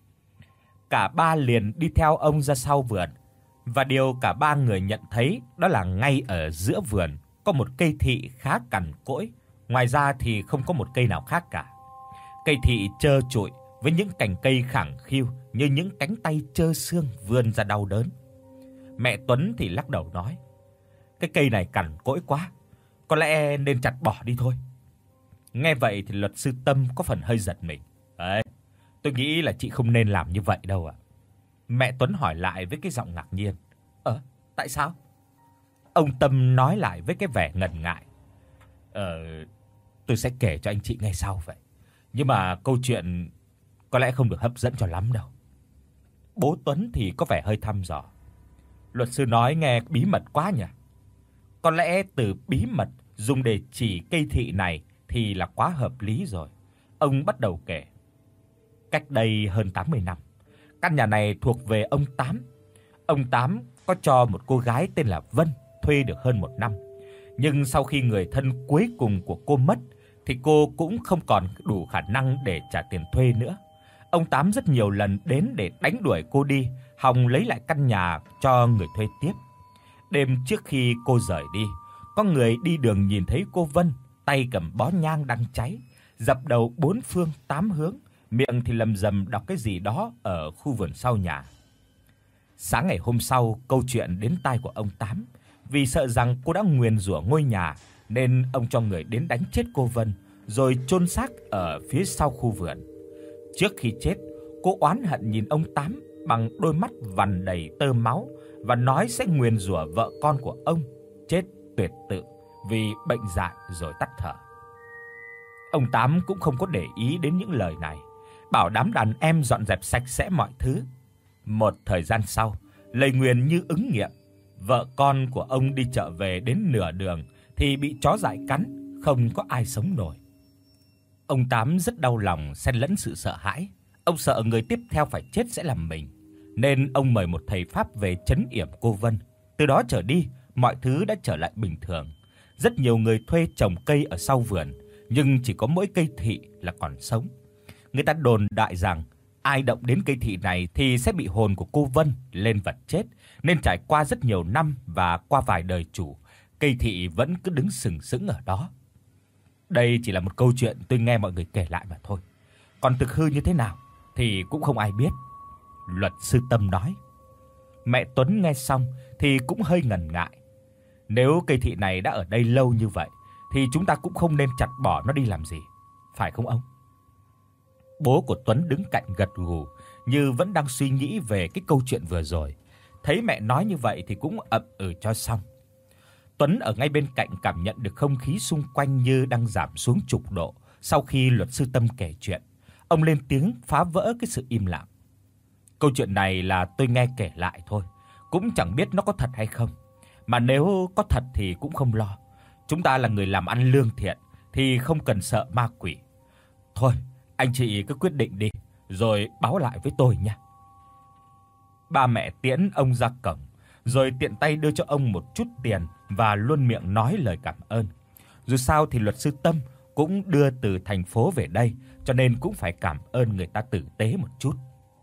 Cả ba liền đi theo ông ra sau vườn, và điều cả ba người nhận thấy đó là ngay ở giữa vườn có một cây thị khá cằn cỗi, ngoài ra thì không có một cây nào khác cả. Cây thị trơ trụi với những cành cây khẳng khiu như những cánh tay trơ xương vươn ra đau đớn. Mẹ Tuấn thì lắc đầu nói: "Cái cây này cằn cỗi quá, có lẽ nên chặt bỏ đi thôi." Nghe vậy thì luật sư Tâm có phần hơi giật mình. "Ấy, tôi nghĩ là chị không nên làm như vậy đâu ạ." Mẹ Tuấn hỏi lại với cái giọng ngạc nhiên: "Ờ, tại sao?" Ông Tâm nói lại với cái vẻ ngần ngại: "Ờ, tôi sẽ kể cho anh chị nghe sau vậy. Nhưng mà câu chuyện có lẽ không được hấp dẫn cho lắm đâu." Bố Tuấn thì có vẻ hơi thăm dò: "Luật sư nói nghe bí mật quá nhỉ?" Có lẽ từ bí mật dùng để chỉ cây thị này thì là quá hợp lý rồi. Ông bắt đầu kể: "Cách đây hơn tám mươi năm, căn nhà này thuộc về ông Tám. Ông Tám có cho một cô gái tên là Vân thuê được hơn một năm. Nhưng sau khi người thân cuối cùng của cô mất thì cô cũng không còn đủ khả năng để trả tiền thuê nữa. Ông Tám rất nhiều lần đến để đánh đuổi cô đi, hòng lấy lại căn nhà cho người thuê tiếp. Đêm trước khi cô rời đi, có người đi đường nhìn thấy cô Vân tay cầm bó nhang đang cháy, dập đầu bốn phương tám hướng, miệng thì lầm rầm đọc cái gì đó ở khu vườn sau nhà. Sáng ngày hôm sau, câu chuyện đến tai của ông Tám. Vì sợ rằng cô đã nguyền rủa ngôi nhà nên ông cho người đến đánh chết cô Vân rồi chôn xác ở phía sau khu vườn. Trước khi chết, cô oán hận nhìn ông Tám bằng đôi mắt vằn đầy tơ máu và nói sẽ nguyền rủa vợ con của ông chết tuyệt tự vì bệnh dại rồi tắt thở. Ông Tám cũng không có để ý đến những lời này, bảo đám đàn em dọn dẹp sạch sẽ mọi thứ. Một thời gian sau, lời nguyền như ứng nghiệm. Vợ con của ông đi chợ về đến nửa đường thì bị chó dại cắn, không có ai sống nổi. Ông Tám rất đau lòng xen lẫn sự sợ hãi. Ông sợ người tiếp theo phải chết sẽ là mình, nên ông mời một thầy pháp về trấn yểm cô Vân. Từ đó trở đi, mọi thứ đã trở lại bình thường. Rất nhiều người thuê trồng cây ở sau vườn, nhưng chỉ có mỗi cây thị là còn sống. Người ta đồn đại rằng ai động đến cây thị này thì sẽ bị hồn của cô Vân lên vật chết, nên trải qua rất nhiều năm và qua vài đời chủ, Cây Thị vẫn cứ đứng sừng sững ở đó. Đây chỉ là một câu chuyện tôi nghe mọi người kể lại mà thôi. Còn thực hư như thế nào thì cũng không ai biết, luật sư Tâm nói. Mẹ Tuấn nghe xong thì cũng hơi ngần ngại. Nếu cây thị này đã ở đây lâu như vậy thì chúng ta cũng không nên chặt bỏ nó đi làm gì, phải không ông? Bố của Tuấn đứng cạnh gật gù như vẫn đang suy nghĩ về cái câu chuyện vừa rồi. Thấy mẹ nói như vậy thì cũng ậm ừ cho xong. Tuấn ở ngay bên cạnh cảm nhận được không khí xung quanh như đang giảm xuống chục độ sau khi luật sư Tâm kể chuyện. Ông lên tiếng phá vỡ cái sự im lặng. Câu chuyện này là tôi nghe kể lại thôi, cũng chẳng biết nó có thật hay không. Mà nếu có thật thì cũng không lo. Chúng ta là người làm ăn lương thiện thì không cần sợ ma quỷ. Thôi, anh chị cứ quyết định đi rồi báo lại với tôi nha. Ba mẹ tiễn ông ra cổng, rồi tiện tay đưa cho ông một chút tiền và luôn miệng nói lời cảm ơn. Dù sao thì luật sư Tâm cũng đưa từ thành phố về đây, cho nên cũng phải cảm ơn người ta tử tế một chút.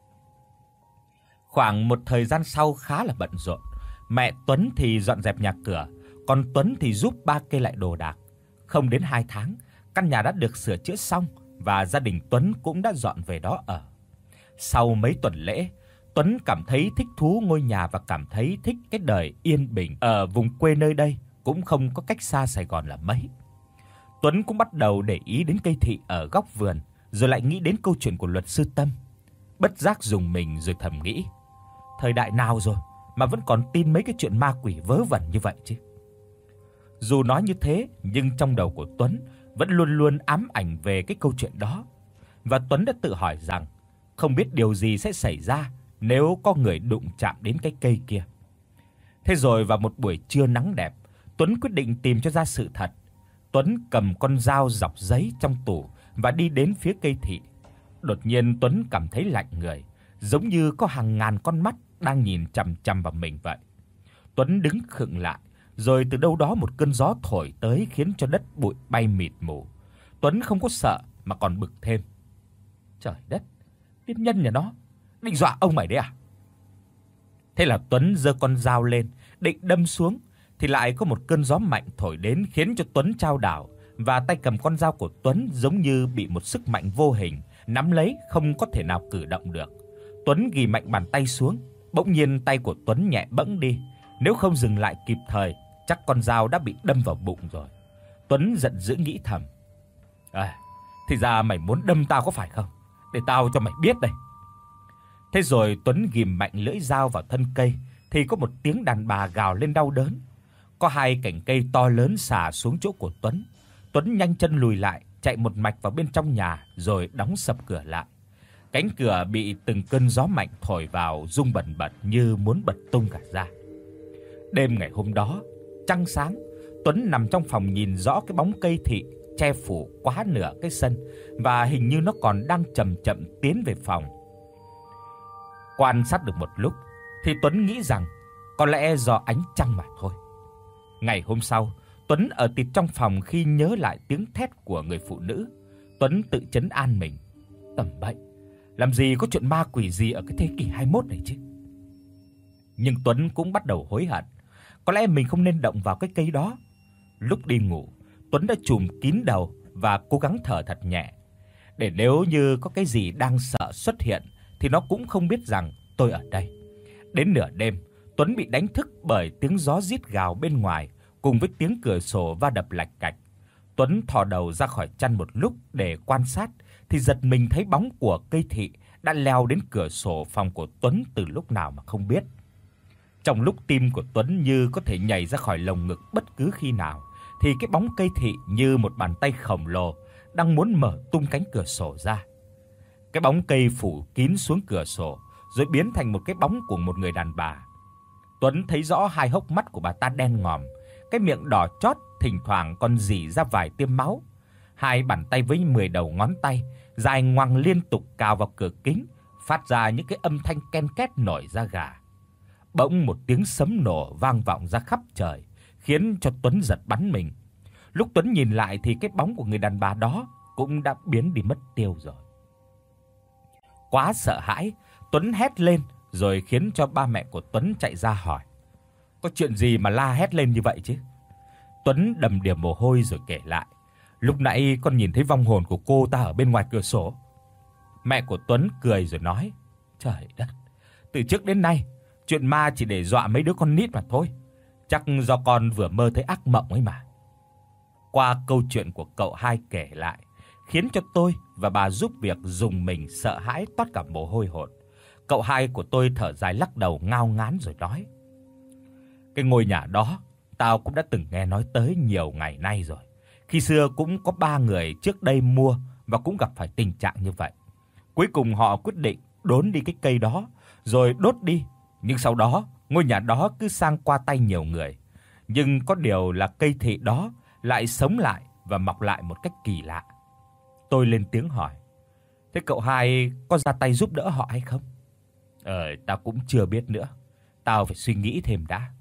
Khoảng một thời gian sau khá là bận rộn. Mẹ Tuấn thì dọn dẹp nhà cửa, còn Tuấn thì giúp ba kê lại đồ đạc. Không đến hai tháng, căn nhà đã được sửa chữa xong và gia đình Tuấn cũng đã dọn về đó ở. Sau mấy tuần lễ, Tuấn cảm thấy thích thú ngôi nhà và cảm thấy thích cái đời yên bình ở vùng quê nơi đây, cũng không có cách xa Sài Gòn là mấy. Tuấn cũng bắt đầu để ý đến cây thị ở góc vườn, rồi lại nghĩ đến câu chuyện của luật sư Tâm. Bất giác rùng mình rồi thầm nghĩ, thời đại nào rồi mà vẫn còn tin mấy cái chuyện ma quỷ vớ vẩn như vậy chứ. Dù nói như thế, nhưng trong đầu của Tuấn vẫn luôn luôn ám ảnh về cái câu chuyện đó. Và Tuấn đã tự hỏi rằng không biết điều gì sẽ xảy ra nếu có người đụng chạm đến cái cây kia. Thế rồi vào một buổi trưa nắng đẹp, Tuấn quyết định tìm cho ra sự thật. Tuấn cầm con dao dọc giấy trong tủ và đi đến phía cây thị. Đột nhiên Tuấn cảm thấy lạnh người, giống như có hàng ngàn con mắt đang nhìn chằm chằm vào mình vậy. Tuấn đứng khựng lại, rồi từ đâu đó một cơn gió thổi tới khiến cho đất bụi bay mịt mù. Tuấn không có sợ mà còn bực thêm. Trời đất, tiên nhân nhà nó định dọa ông mày đấy à? Thế là Tuấn giơ con dao lên, định đâm xuống thì lại có một cơn gió mạnh thổi đến khiến cho Tuấn chao đảo, và tay cầm con dao của Tuấn giống như bị một sức mạnh vô hình nắm lấy, không có thể nào cử động được. Tuấn ghi mạnh bàn tay xuống, bỗng nhiên tay của Tuấn nhẹ bẫng đi, nếu không dừng lại kịp thời, chắc con dao đã bị đâm vào bụng rồi. Tuấn giận dữ nghĩ thầm, à, thì ra mày muốn đâm tao có phải không? Để tao cho mày biết đây. Thế rồi Tuấn ghim mạnh lưỡi dao vào thân cây thì có một tiếng đàn bà gào lên đau đớn. Có hai cành cây to lớn xả xuống chỗ của Tuấn. Tuấn nhanh chân lùi lại, chạy một mạch vào bên trong nhà rồi đóng sập cửa lại. Cánh cửa bị từng cơn gió mạnh thổi vào rung bần bật như muốn bật tung cả ra. Đêm ngày hôm đó, trăng sáng, Tuấn nằm trong phòng nhìn rõ cái bóng cây thị che phủ quá nửa cái sân và hình như nó còn đang chậm chậm tiến về phòng. Quan sát được một lúc thì Tuấn nghĩ rằng có lẽ do ánh trăng mà thôi. Ngày hôm sau, Tuấn ở tịt trong phòng khi nhớ lại tiếng thét của người phụ nữ. Tuấn tự trấn an mình, tầm bậy, làm gì có chuyện ma quỷ gì ở cái thế kỷ hai mươi mốt này chứ. Nhưng Tuấn cũng bắt đầu hối hận, có lẽ mình không nên động vào cái cây đó. Lúc đi ngủ, Tuấn đã trùm kín đầu và cố gắng thở thật nhẹ, để nếu như có cái gì đang sợ xuất hiện thì nó cũng không biết rằng tôi ở đây. Đến nửa đêm, Tuấn bị đánh thức bởi tiếng gió rít gào bên ngoài cùng với tiếng cửa sổ va đập lạch cạch. Tuấn thò đầu ra khỏi chăn một lúc để quan sát thì giật mình thấy bóng của cây thị đã leo đến cửa sổ phòng của Tuấn từ lúc nào mà không biết. Trong lúc tim của Tuấn như có thể nhảy ra khỏi lồng ngực bất cứ khi nào, thì cái bóng cây thị như một bàn tay khổng lồ đang muốn mở tung cánh cửa sổ ra. Cái bóng cây phủ kín xuống cửa sổ rồi biến thành một cái bóng của một người đàn bà. Tuấn thấy rõ hai hốc mắt của bà ta đen ngòm, cái miệng đỏ chót thỉnh thoảng còn rỉ ra vài tia máu. Hai bàn tay với mười đầu ngón tay dài ngoằng liên tục cào vào cửa kính, phát ra những cái âm thanh ken két nổi da gà. Bỗng một tiếng sấm nổ vang vọng ra khắp trời, khiến cho Tuấn giật bắn mình. Lúc Tuấn nhìn lại thì cái bóng của người đàn bà đó cũng đã biến đi mất tiêu rồi. Quá sợ hãi, Tuấn hét lên rồi khiến cho ba mẹ của Tuấn chạy ra hỏi. Có chuyện gì mà la hét lên như vậy chứ? Tuấn đầm đìa mồ hôi rồi kể lại: "Lúc nãy con nhìn thấy vong hồn của cô ta ở bên ngoài cửa sổ." Mẹ của Tuấn cười rồi nói: "Trời đất, từ trước đến nay chuyện ma chỉ để dọa mấy đứa con nít mà thôi. Chắc do con vừa mơ thấy ác mộng ấy mà." Qua câu chuyện của cậu hai kể lại, khiến cho tôi và bà giúp việc dùng mình sợ hãi toát cả mồ hôi hột. Cậu hai của tôi thở dài lắc đầu ngao ngán rồi nói: "Cái ngôi nhà đó tao cũng đã từng nghe nói tới nhiều ngày nay rồi. Khi xưa cũng có ba người trước đây mua và cũng gặp phải tình trạng như vậy. Cuối cùng họ quyết định đốn đi cái cây đó rồi đốt đi, nhưng sau đó ngôi nhà đó cứ sang qua tay nhiều người. Nhưng có điều là cây thị đó lại sống lại và mọc lại một cách kỳ lạ." Tôi lên tiếng hỏi: "Thế cậu hai có ra tay giúp đỡ họ hay không?" "Ờ, tao cũng chưa biết nữa. Tao phải suy nghĩ thêm đã."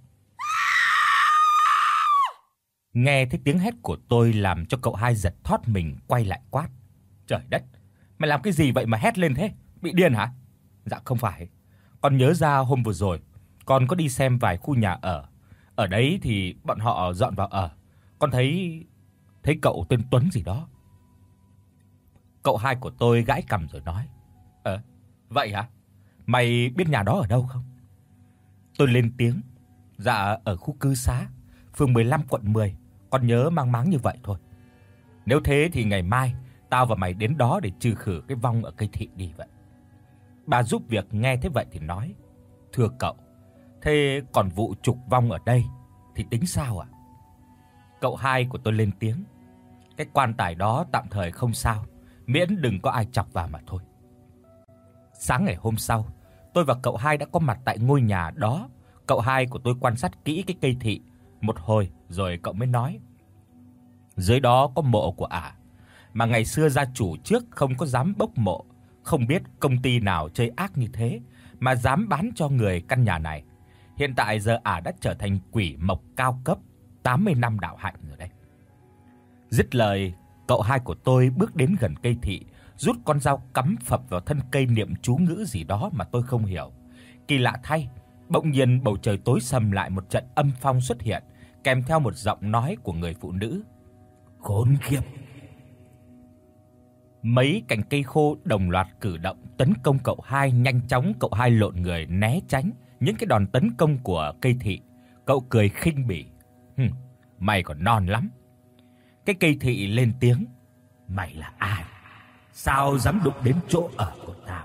Nghe thấy tiếng hét của tôi làm cho cậu hai giật thót mình quay lại quát: "Trời đất, mày làm cái gì vậy mà hét lên thế? Bị điên hả?" "Dạ không phải. Con nhớ ra hôm vừa rồi con có đi xem vài khu nhà ở. Ở đấy thì bọn họ dọn vào ở. Con thấy thấy cậu tên Tuấn gì đó." Cậu hai của tôi gãi cằm rồi nói: "Ờ, vậy hả? Mày biết nhà đó ở đâu không?" Tôi lên tiếng: "Dạ ở khu cư xá, phường mười lăm quận mười, con nhớ mang máng như vậy thôi." "Nếu thế thì ngày mai tao và mày đến đó để trừ khử cái vong ở cây thị đi vậy." Bà giúp việc nghe thế vậy thì nói: "Thưa cậu, thế còn vụ trục vong ở đây thì tính sao ạ?" Cậu hai của tôi lên tiếng: "Cái quan tài đó tạm thời không sao, miễn đừng có ai chọc vào mà thôi." Sáng ngày hôm sau, tôi và cậu hai đã có mặt tại ngôi nhà đó. Cậu hai của tôi quan sát kỹ cái cây thị một hồi rồi cậu mới nói: "Dưới đó có mộ của ả, mà ngày xưa gia chủ trước không có dám bốc mộ, không biết công ty nào chơi ác như thế mà dám bán cho người căn nhà này. Hiện tại giờ ả đã trở thành quỷ mộc cao cấp, tám mươi năm đạo hạnh rồi đấy." Dứt lời, cậu hai của tôi bước đến gần cây thị, rút con dao cắm phập vào thân cây niệm chú ngữ gì đó mà tôi không hiểu. Kỳ lạ thay, bỗng nhiên bầu trời tối sầm lại, một trận âm phong xuất hiện, kèm theo một giọng nói của người phụ nữ: "Khốn kiếp." Mấy cành cây khô đồng loạt cử động tấn công cậu hai. Nhanh chóng cậu hai lộn người né tránh những cái đòn tấn công của cây thị. Cậu cười khinh bỉ: "Hừm, mày còn non lắm." Cái cây thị lên tiếng: "Mày là ai? Sao dám đụng đến chỗ ở của tao?"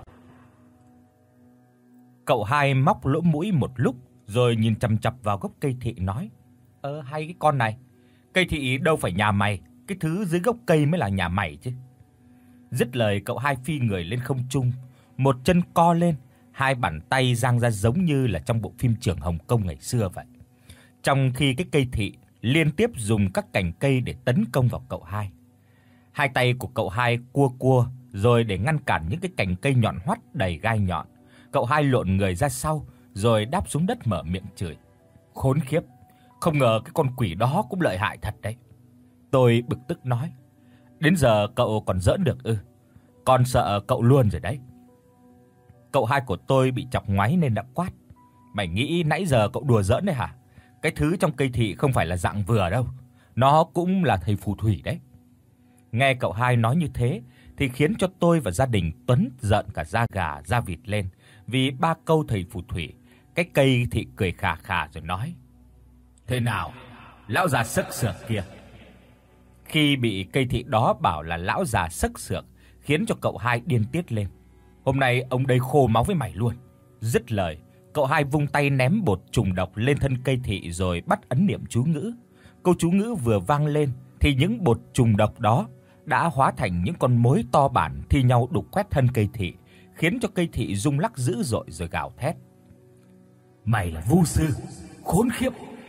Cậu hai móc lỗ mũi một lúc rồi nhìn chằm chằm vào gốc cây thị nói: "Ơ hay cái con này, cây thị đâu phải nhà mày, cái thứ dưới gốc cây mới là nhà mày chứ." Dứt lời, cậu hai phi người lên không trung, một chân co lên, hai bàn tay giang ra giống như là trong bộ phim Trưởng Hồng Kông ngày xưa vậy. Trong khi cái cây thị liên tiếp dùng các cành cây để tấn công vào cậu hai. Hai tay của cậu hai cua cua rồi để ngăn cản những cái cành cây nhọn hoắt đầy gai nhọn. Cậu hai lộn người ra sau rồi đáp xuống đất mở miệng chửi: "Khốn khiếp, không ngờ cái con quỷ đó cũng lợi hại thật đấy." Tôi bực tức nói: "Đến giờ cậu còn giỡn được ư? Con sợ cậu luôn rồi đấy." Cậu hai của tôi bị chọc ngoáy nên đã quát: "Mày nghĩ nãy giờ cậu đùa giỡn đấy hả? Cái thứ trong cây thị không phải là dạng vừa đâu, nó cũng là thầy phù thủy đấy." Nghe cậu hai nói như thế thì khiến cho tôi và gia đình Tuấn giận cả da gà da vịt lên, vì ba câu thầy phù thủy. Cái cây thị cười khà khà rồi nói: "Thế nào, lão già sức sược kia?" Khi bị cây thị đó bảo là lão già sức sược, khiến cho cậu hai điên tiết lên: "Hôm nay ông đây khô máu với mày luôn." Dứt lời, cậu hai vung tay ném bột trùng độc lên thân cây thị rồi bắt ấn niệm chú ngữ. Câu chú ngữ vừa vang lên thì những bột trùng độc đó đã hóa thành những con mối to bản thi nhau đục khoét thân cây thị, khiến cho cây thị rung lắc dữ dội rồi gào thét: "Mày là vu sư, khốn khiếp!"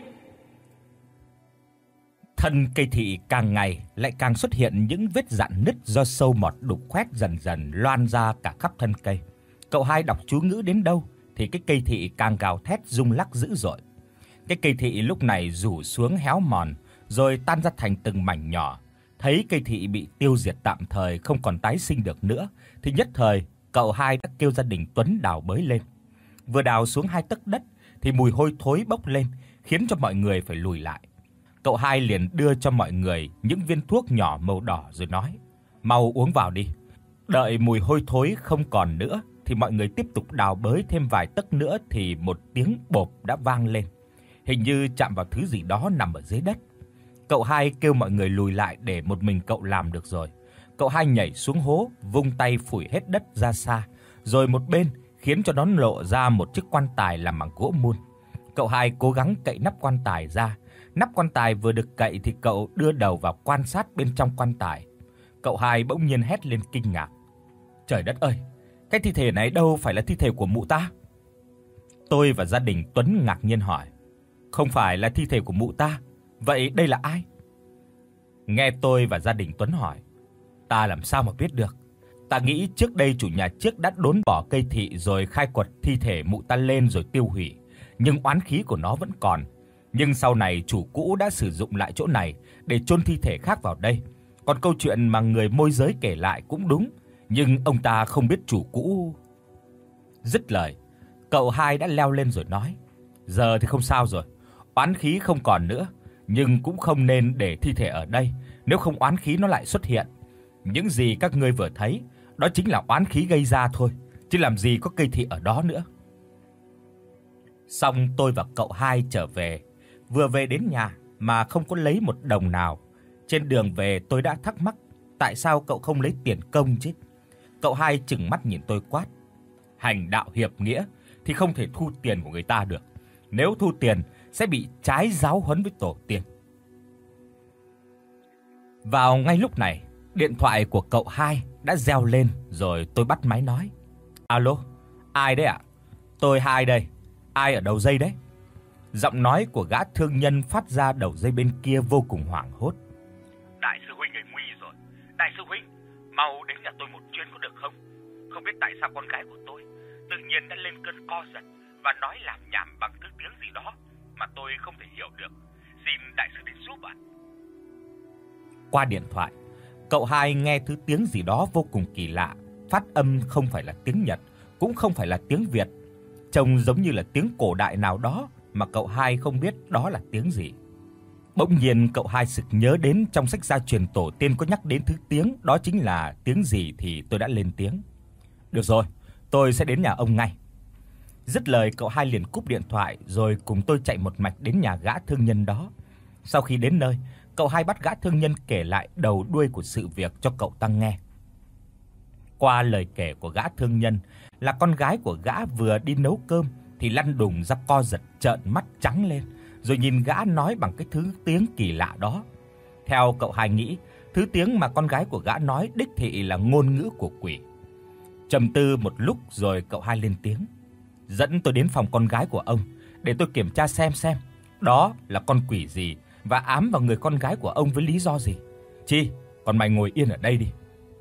Thân cây thị càng ngày lại càng xuất hiện những vết rạn nứt do sâu mọt đục khoét dần dần loan ra cả khắp thân cây. Cậu hai đọc chú ngữ đến đâu thì cái cây thị càng gào thét rung lắc dữ dội. Cái cây thị lúc này rủ xuống héo mòn rồi tan ra thành từng mảnh nhỏ. Thấy cây thị bị tiêu diệt tạm thời, không còn tái sinh được nữa thì nhất thời cậu hai đã kêu gia đình Tuấn đào bới lên. Vừa đào xuống hai tấc đất thì mùi hôi thối bốc lên, khiến cho mọi người phải lùi lại. Cậu hai liền đưa cho mọi người những viên thuốc nhỏ màu đỏ rồi nói: "Mau uống vào đi." Đợi mùi hôi thối không còn nữa thì mọi người tiếp tục đào bới thêm vài tấc nữa thì một tiếng bộp đã vang lên, hình như chạm vào thứ gì đó nằm ở dưới đất. Cậu hai kêu mọi người lùi lại để một mình cậu làm được rồi. Cậu hai nhảy xuống hố, vung tay phủi hết đất ra xa, rồi một bên khiến cho nó lộ ra một chiếc quan tài làm bằng gỗ mun. Cậu hai cố gắng cậy nắp quan tài ra. Nắp quan tài vừa được cậy thì cậu đưa đầu vào quan sát bên trong quan tài. Cậu hai bỗng nhiên hét lên kinh ngạc: "Trời đất ơi, cái thi thể này đâu phải là thi thể của mụ ta?" Tôi và gia đình Tuấn ngạc nhiên hỏi: "Không phải là thi thể của mụ ta, vậy đây là ai?" Nghe tôi và gia đình Tuấn hỏi, ta làm sao mà biết được. Ta nghĩ trước đây chủ nhà trước đã đốn bỏ cây thị rồi khai quật thi thể mụ ta lên rồi tiêu hủy, nhưng oán khí của nó vẫn còn. Nhưng sau này chủ cũ đã sử dụng lại chỗ này để chôn thi thể khác vào đây. Còn câu chuyện mà người môi giới kể lại cũng đúng, nhưng ông ta không biết chủ cũ. Dứt lời, cậu hai đã leo lên rồi nói: "Giờ thì không sao rồi, oán khí không còn nữa, nhưng cũng không nên để thi thể ở đây, nếu không oán khí nó lại xuất hiện. Những gì các ngươi vừa thấy, đó chính là oán khí gây ra thôi, chứ làm gì có cây thị ở đó nữa." Xong tôi và cậu hai trở về, vừa về đến nhà mà không có lấy một đồng nào. Trên đường về tôi đã thắc mắc, tại sao cậu không lấy tiền công chứ? Cậu hai trừng mắt nhìn tôi quát: "Hành đạo hiệp nghĩa thì không thể thu tiền của người ta được. Nếu thu tiền sẽ bị trái giáo huấn với tổ tiên." Vào ngay lúc này, điện thoại của cậu hai đã reo lên rồi tôi bắt máy nói: "Alo, ai đấy ạ? Tôi Hai đây. Ai ở đầu dây đấy?" Giọng nói của gã thương nhân phát ra đầu dây bên kia vô cùng hoảng hốt. "Đại sư huynh ấy nguy rồi. Đại sư huynh, mau đến nhà tôi một chuyến có được không? Không biết tại sao con gái của tôi tự nhiên đã lên cơn co giật và nói làm nhảm bằng thứ tiếng gì đó mà tôi không thể hiểu được. Xin đại sư đến giúp ạ." Qua điện thoại, cậu hai nghe thứ tiếng gì đó vô cùng kỳ lạ, phát âm không phải là tiếng Nhật, cũng không phải là tiếng Việt, trông giống như là tiếng cổ đại nào đó mà cậu hai không biết đó là tiếng gì. Bỗng nhiên cậu hai sực nhớ đến trong sách gia truyền tổ tiên có nhắc đến thứ tiếng đó chính là tiếng gì thì tôi đã lên tiếng: "Được rồi, tôi sẽ đến nhà ông ngay." Dứt lời cậu hai liền cúp điện thoại rồi cùng tôi chạy một mạch đến nhà gã thương nhân đó. Sau khi đến nơi, cậu hai bắt gã thương nhân kể lại đầu đuôi của sự việc cho cậu ta nghe. Qua lời kể của gã thương nhân là con gái của gã vừa đi nấu cơm thì lăn đùng ra co giật trợn mắt trắng lên, rồi nhìn gã nói bằng cái thứ tiếng kỳ lạ đó. Theo cậu hai nghĩ, thứ tiếng mà con gái của gã nói đích thị là ngôn ngữ của quỷ. Trầm tư một lúc rồi cậu hai lên tiếng: "Dẫn tôi đến phòng con gái của ông để tôi kiểm tra xem xem đó là con quỷ gì và ám vào người con gái của ông với lý do gì. Chi, còn mày ngồi yên ở đây đi."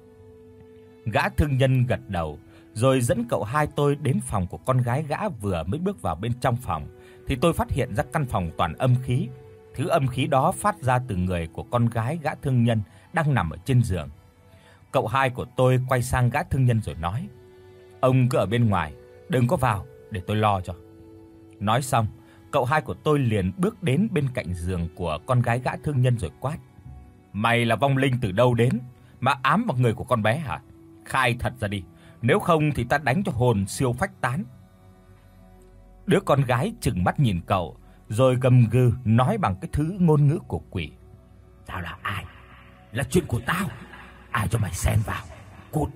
Gã thương nhân gật đầu rồi dẫn cậu hai tôi đến phòng của con gái gã. Vừa mới bước vào bên trong phòng thì tôi phát hiện ra căn phòng toàn âm khí. Thứ âm khí đó phát ra từ người của con gái gã thương nhân đang nằm ở trên giường. Cậu hai của tôi quay sang gã thương nhân rồi nói: "Ông cứ ở bên ngoài, đừng có vào để tôi lo cho." Nói xong, cậu hai của tôi liền bước đến bên cạnh giường của con gái gã thương nhân rồi quát: "Mày là vong linh từ đâu đến mà ám vào người của con bé hả? Khai thật ra đi, nếu không thì ta đánh cho hồn siêu phách tán." Đứa con gái trừng mắt nhìn cậu rồi gầm gừ nói bằng cái thứ ngôn ngữ của quỷ: "Tao là ai? Là chuyện của tao. Ai cho mày xen vào? Cút!"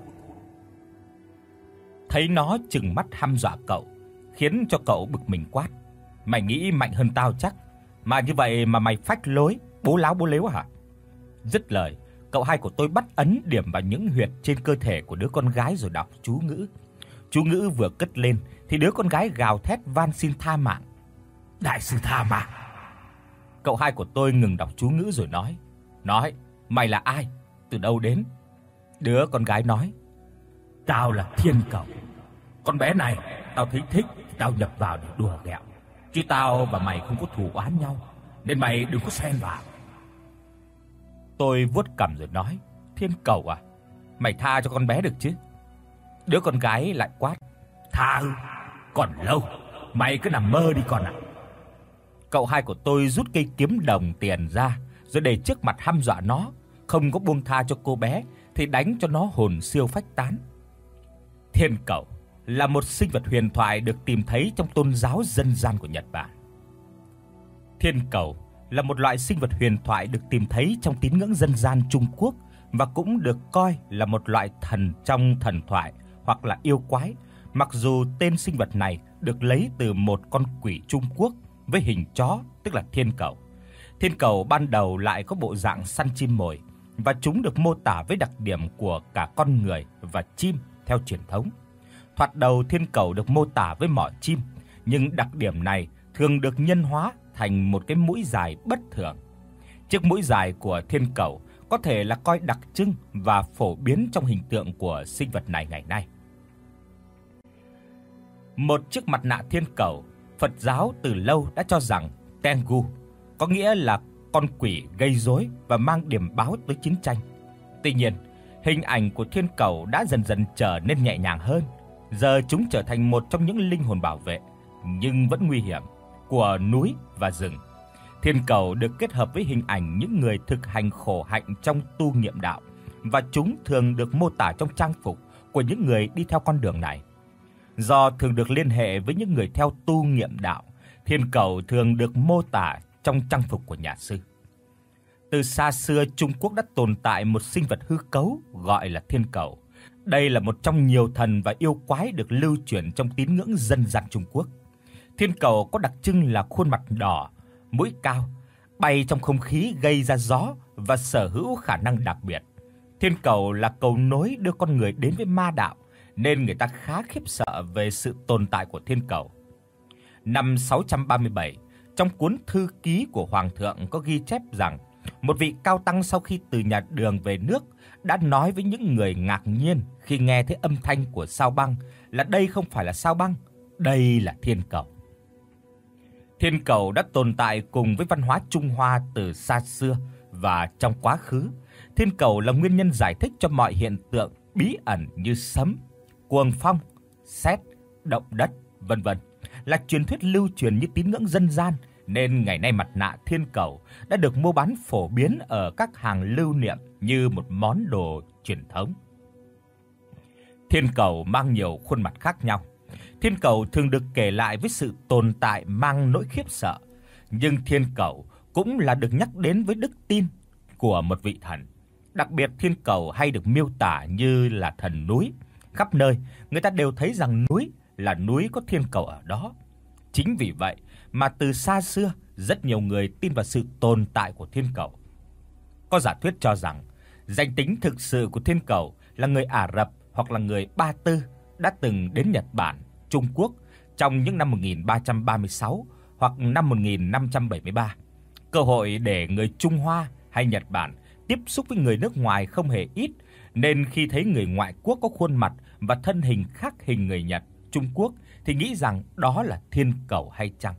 Thấy nó trừng mắt hăm dọa cậu, khiến cho cậu bực mình quát: "Mày nghĩ mạnh hơn tao chắc, mà như vậy mà mày phách lối, bố láo bố lếu hả?" Dứt lời, cậu hai của tôi bắt ấn điểm vào những huyệt trên cơ thể của đứa con gái rồi đọc chú ngữ. Chú ngữ vừa cất lên thì đứa con gái gào thét van xin tha mạng: "Đại sư tha mạng!" Cậu hai của tôi ngừng đọc chú ngữ rồi nói: "Nói, mày là ai? Từ đâu đến?" Đứa con gái nói: "Tao là Thiên Cầu. Con bé này tao thấy thích, tao nhập vào để đùa ghẹo. Chứ tao và mày không có thù oán nhau, nên mày đừng có xen vào." Tôi vuốt cằm rồi nói: "Thiên Cầu à? Mày tha cho con bé được chứ?" Đứa con gái lại quát: "Tha ư? Còn lâu, mày cứ nằm mơ đi con ạ." Cậu hai của tôi rút cây kiếm đồng tiền ra, rồi để trước mặt hăm dọa nó, không có buông tha cho cô bé thì đánh cho nó hồn siêu phách tán. Thiên cẩu là một sinh vật huyền thoại được tìm thấy trong tôn giáo dân gian của Nhật Bản. Thiên cẩu là một loại sinh vật huyền thoại được tìm thấy trong tín ngưỡng dân gian Trung Quốc và cũng được coi là một loại thần trong thần thoại hoặc là yêu quái, mặc dù tên sinh vật này được lấy từ một con quỷ Trung Quốc với hình chó, tức là thiên cẩu. Thiên cẩu ban đầu lại có bộ dạng săn chim mồi và chúng được mô tả với đặc điểm của cả con người và chim theo truyền thống. Thoạt đầu thiên cẩu được mô tả với mỏ chim, nhưng đặc điểm này thường được nhân hóa thành một cái mũi dài bất thường. Chiếc mũi dài của thiên cẩu có thể là coi đặc trưng và phổ biến trong hình tượng của sinh vật này ngày nay. Một chiếc mặt nạ thiên cẩu, Phật giáo từ lâu đã cho rằng Tengu có nghĩa là con quỷ gây rối và mang điểm báo tới chiến tranh. Tuy nhiên, hình ảnh của thiên cẩu đã dần dần trở nên nhẹ nhàng hơn. Giờ chúng trở thành một trong những linh hồn bảo vệ nhưng vẫn nguy hiểm của núi và rừng. Thiên cẩu được kết hợp với hình ảnh những người thực hành khổ hạnh trong tu nghiệm đạo, và chúng thường được mô tả trong trang phục của những người đi theo con đường này. Do thường được liên hệ với những người theo tu nghiệm đạo, thiên cẩu thường được mô tả trong trang phục của nhà sư. Từ xa xưa, Trung Quốc đã tồn tại một sinh vật hư cấu gọi là thiên cẩu. Đây là một trong nhiều thần và yêu quái được lưu truyền trong tín ngưỡng dân gian Trung Quốc. Thiên cẩu có đặc trưng là khuôn mặt đỏ, mũi cao, bay trong không khí gây ra gió và sở hữu khả năng đặc biệt. Thiên cẩu là cầu nối đưa con người đến với ma đạo, nên người ta khá khiếp sợ về sự tồn tại của thiên cẩu. Năm sáu trăm ba mươi bảy, trong cuốn thư ký của hoàng thượng có ghi chép rằng một vị cao tăng sau khi từ nhà Đường về nước đã nói với những người ngạc nhiên khi nghe thấy âm thanh của sao băng là đây không phải là sao băng, đây là thiên cẩu. Thiên cẩu đã tồn tại cùng với văn hóa Trung Hoa từ xa xưa và trong quá khứ. Thiên cẩu là nguyên nhân giải thích cho mọi hiện tượng bí ẩn như sấm, cuồng phong, sét, động đất, vân vân. Là truyền thuyết lưu truyền như tín ngưỡng dân gian, nên ngày nay mặt nạ thiên cẩu đã được mua bán phổ biến ở các hàng lưu niệm như một món đồ truyền thống. Thiên cẩu mang nhiều khuôn mặt khác nhau. Thiên cẩu thường được kể lại với sự tồn tại mang nỗi khiếp sợ, nhưng thiên cẩu cũng là được nhắc đến với đức tin của một vị thần. Đặc biệt thiên cẩu hay được miêu tả như là thần núi. Khắp nơi, người ta đều thấy rằng núi là núi có thiên cẩu ở đó. Chính vì vậy mà từ xa xưa, rất nhiều người tin vào sự tồn tại của thiên cẩu. Có giả thuyết cho rằng danh tính thực sự của thiên cẩu là người Ả Rập hoặc là người Ba Tư đã từng đến Nhật Bản, Trung Quốc trong những năm một nghìn ba trăm ba mươi sáu hoặc năm một nghìn năm trăm bảy mươi ba. Cơ hội để người Trung Hoa hay Nhật Bản tiếp xúc với người nước ngoài không hề ít, nên khi thấy người ngoại quốc có khuôn mặt và thân hình khác hình người Nhật, Trung Quốc thì nghĩ rằng đó là thiên cẩu hay chăng.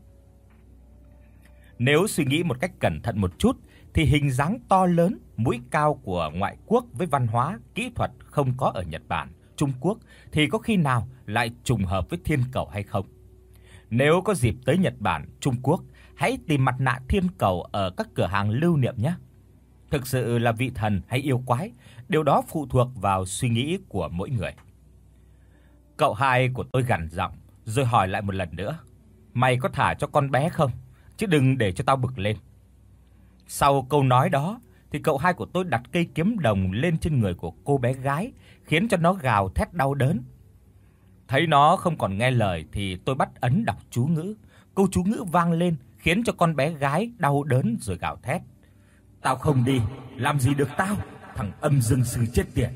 Nếu suy nghĩ một cách cẩn thận một chút thì hình dáng to lớn, mũi cao của ngoại quốc với văn hóa, kỹ thuật không có ở Nhật Bản, Trung Quốc thì có khi nào lại trùng hợp với thiên cẩu hay không? Nếu có dịp tới Nhật Bản, Trung Quốc, hãy tìm mặt nạ thiên cẩu ở các cửa hàng lưu niệm nhé. Thực sự là vị thần hay yêu quái, điều đó phụ thuộc vào suy nghĩ của mỗi người. Cậu hai của tôi gằn giọng rồi hỏi lại một lần nữa: "Mày có thả cho con bé không? Chứ đừng để cho tao bực lên." Sau câu nói đó thì cậu hai của tôi đặt cây kiếm đồng lên trên người của cô bé gái, khiến cho nó gào thét đau đớn. Thấy nó không còn nghe lời thì tôi bắt ấn đọc chú ngữ. Câu chú ngữ vang lên khiến cho con bé gái đau đớn rồi gào thét: "Tao không đi, làm gì được tao, thằng âm dương sư chết tiệt."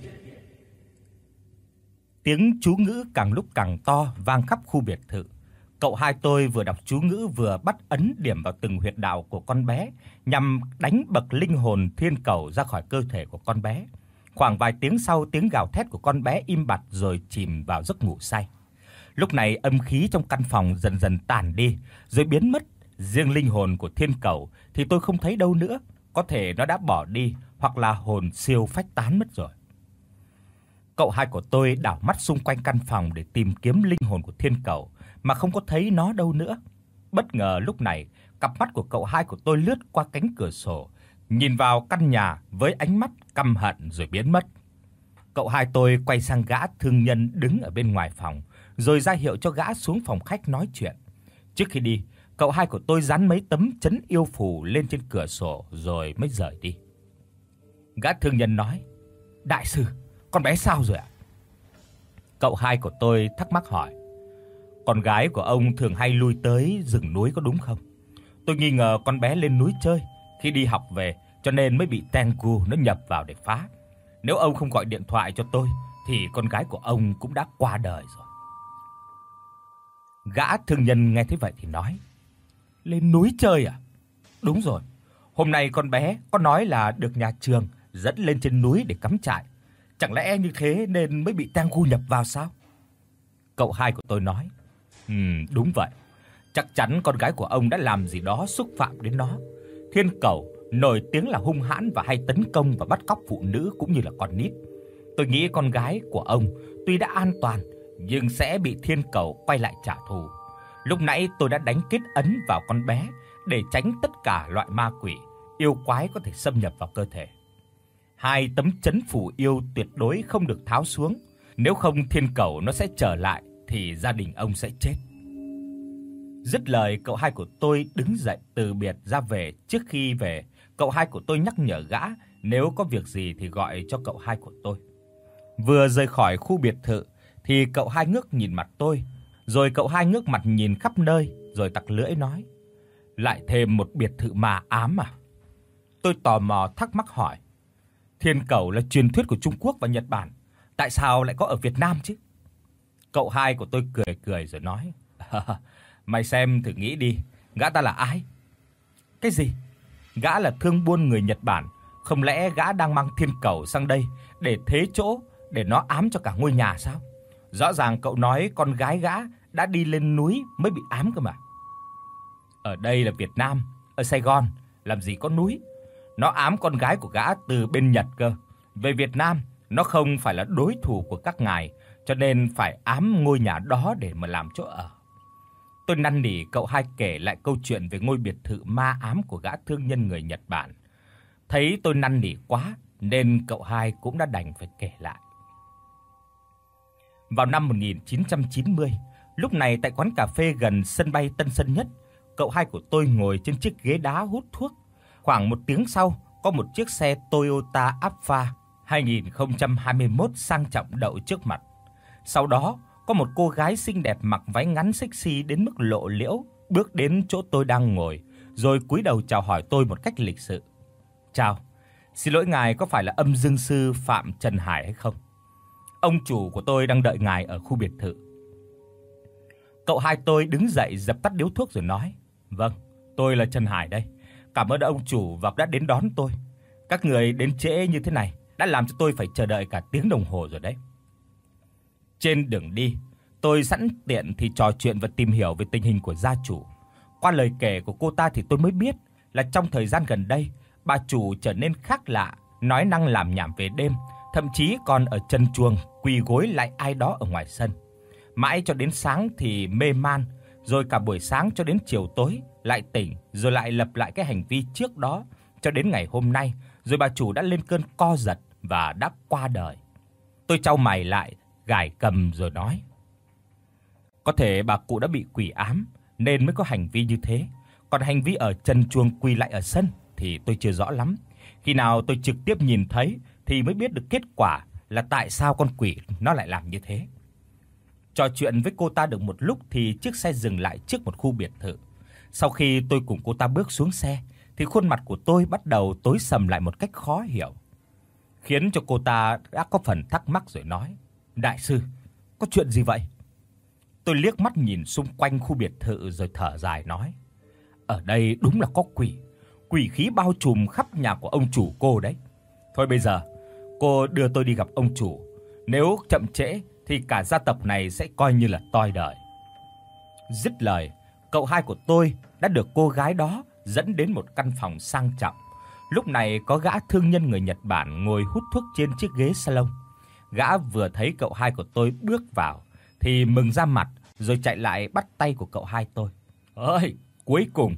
Tiếng chú ngữ càng lúc càng to vang khắp khu biệt thự. Cậu hai tôi vừa đọc chú ngữ vừa bắt ấn điểm vào từng huyệt đạo của con bé nhằm đánh bật linh hồn thiên cẩu ra khỏi cơ thể của con bé. Khoảng vài tiếng sau, tiếng gào thét của con bé im bặt rồi chìm vào giấc ngủ say. Lúc này âm khí trong căn phòng dần dần tàn đi rồi biến mất, riêng linh hồn của thiên cẩu thì tôi không thấy đâu nữa, có thể nó đã bỏ đi hoặc là hồn siêu phách tán mất rồi. Cậu hai của tôi đảo mắt xung quanh căn phòng để tìm kiếm linh hồn của thiên cẩu mà không có thấy nó đâu nữa. Bất ngờ lúc này, cặp mắt của cậu hai của tôi lướt qua cánh cửa sổ, nhìn vào căn nhà với ánh mắt căm hận rồi biến mất. Cậu hai tôi quay sang gã thương nhân đứng ở bên ngoài phòng, rồi ra hiệu cho gã xuống phòng khách nói chuyện. Trước khi đi, cậu hai của tôi dán mấy tấm trấn yêu phù lên trên cửa sổ rồi mới rời đi. Gã thương nhân nói: "Đại sư, con bé sao rồi ạ?" Cậu hai của tôi thắc mắc hỏi: "Con gái của ông thường hay lui tới rừng núi có đúng không? Tôi nghi ngờ con bé lên núi chơi khi đi học về cho nên mới bị Tengu nó nhập vào để phá. Nếu ông không gọi điện thoại cho tôi thì con gái của ông cũng đã qua đời rồi." Gã thương nhân nghe thế vậy thì nói: "Lên núi chơi à? Đúng rồi. Hôm nay con bé có nói là được nhà trường dẫn lên trên núi để cắm trại. Chẳng lẽ như thế nên mới bị Tengu nhập vào sao?" Cậu hai của tôi nói: "Ừm, đúng vậy. Chắc chắn con gái của ông đã làm gì đó xúc phạm đến nó. Thiên Cẩu nổi tiếng là hung hãn và hay tấn công và bắt cóc phụ nữ cũng như là con nít. Tôi nghĩ con gái của ông tuy đã an toàn nhưng sẽ bị Thiên Cẩu quay lại trả thù. Lúc nãy tôi đã đánh kết ấn vào con bé để tránh tất cả loại ma quỷ, yêu quái có thể xâm nhập vào cơ thể. Hai tấm trấn phù yêu tuyệt đối không được tháo xuống, nếu không Thiên Cẩu nó sẽ trở lại thì gia đình ông sẽ chết." Dứt lời, cậu hai của tôi đứng dậy từ biệt ra về. Trước khi về, cậu hai của tôi nhắc nhở gã nếu có việc gì thì gọi cho cậu hai của tôi. Vừa rời khỏi khu biệt thự thì cậu hai ngước nhìn mặt tôi, rồi cậu hai ngước mặt nhìn khắp nơi rồi tặc lưỡi nói: "Lại thêm một biệt thự ma ám à?" Tôi tò mò thắc mắc hỏi: "Thiên Cẩu là truyền thuyết của Trung Quốc và Nhật Bản, tại sao lại có ở Việt Nam chứ?" Cậu hai của tôi cười cười rồi nói: "Mày xem thử nghĩ đi, gã ta là ai?" "Cái gì? Gã là thương buôn người Nhật Bản, không lẽ gã đang mang Thiên Cẩu sang đây để thế chỗ để nó ám cho cả ngôi nhà sao? Rõ ràng cậu nói con gái gã đã đi lên núi mới bị ám cơ mà." "Ở đây là Việt Nam, ở Sài Gòn làm gì có núi. Nó ám con gái của gã từ bên Nhật cơ. Về Việt Nam, nó không phải là đối thủ của các ngài, cho nên phải ám ngôi nhà đó để mà làm chỗ ở." Tôi năn nỉ cậu hai kể lại câu chuyện về ngôi biệt thự ma ám của gã thương nhân người Nhật Bản. Thấy tôi năn nỉ quá nên cậu hai cũng đã đành phải kể lại. Vào năm một nghìn chín trăm chín mươi, lúc này tại quán cà phê gần sân bay Tân Sơn Nhất, cậu hai của tôi ngồi trên chiếc ghế đá hút thuốc. Khoảng một tiếng sau, có một chiếc xe Toyota Alphard hai không hai mốt sang trọng đậu trước mặt. Sau đó, có một cô gái xinh đẹp mặc váy ngắn sexy đến mức lộ liễu bước đến chỗ tôi đang ngồi, rồi cúi đầu chào hỏi tôi một cách lịch sự. "Chào, xin lỗi ngài, có phải là Âm Dương sư Phạm Trần Hải hay không? Ông chủ của tôi đang đợi ngài ở khu biệt thự." Cậu hai tôi đứng dậy dập tắt điếu thuốc rồi nói: "Vâng, tôi là Trần Hải đây. Cảm ơn ông chủ và đã đến đón tôi. Các người đến trễ như thế này đã làm cho tôi phải chờ đợi cả tiếng đồng hồ rồi đấy." Trên đường đi, tôi sẵn tiện thì trò chuyện và tìm hiểu về tình hình của gia chủ. Qua lời kể của cô ta thì tôi mới biết là trong thời gian gần đây, bà chủ trở nên khác lạ, nói năng làm nhảm về đêm, thậm chí còn ở chân chuồng quỳ gối lại ai đó ở ngoài sân. Mãi cho đến sáng thì mê man, rồi cả buổi sáng cho đến chiều tối lại tỉnh, rồi lại lặp lại cái hành vi trước đó cho đến ngày hôm nay, rồi bà chủ đã lên cơn co giật và đã qua đời. Tôi chau mày lại, gãi cầm rồi nói: "Có thể bà cụ đã bị quỷ ám nên mới có hành vi như thế, còn hành vi ở chân chuồng quỳ lại ở sân thì tôi chưa rõ lắm. Khi nào tôi trực tiếp nhìn thấy thì mới biết được kết quả là tại sao con quỷ nó lại làm như thế." Trò chuyện với cô ta được một lúc thì chiếc xe dừng lại trước một khu biệt thự. Sau khi tôi cùng cô ta bước xuống xe thì khuôn mặt của tôi bắt đầu tối sầm lại một cách khó hiểu, khiến cho cô ta đã có phần thắc mắc rồi nói: "Đại sư, có chuyện gì vậy?" Tôi liếc mắt nhìn xung quanh khu biệt thự rồi thở dài nói: "Ở đây đúng là có quỷ, quỷ khí bao trùm khắp nhà của ông chủ cô đấy. Thôi bây giờ, cô đưa tôi đi gặp ông chủ, nếu chậm trễ thì cả gia tộc này sẽ coi như là toi đời." Dứt lời, cậu hai của tôi đã được cô gái đó dẫn đến một căn phòng sang trọng. Lúc này có gã thương nhân người Nhật Bản ngồi hút thuốc trên chiếc ghế salon. Gã vừa thấy cậu hai của tôi bước vào thì mừng ra mặt, rồi chạy lại bắt tay của cậu hai tôi. "Ơi, cuối cùng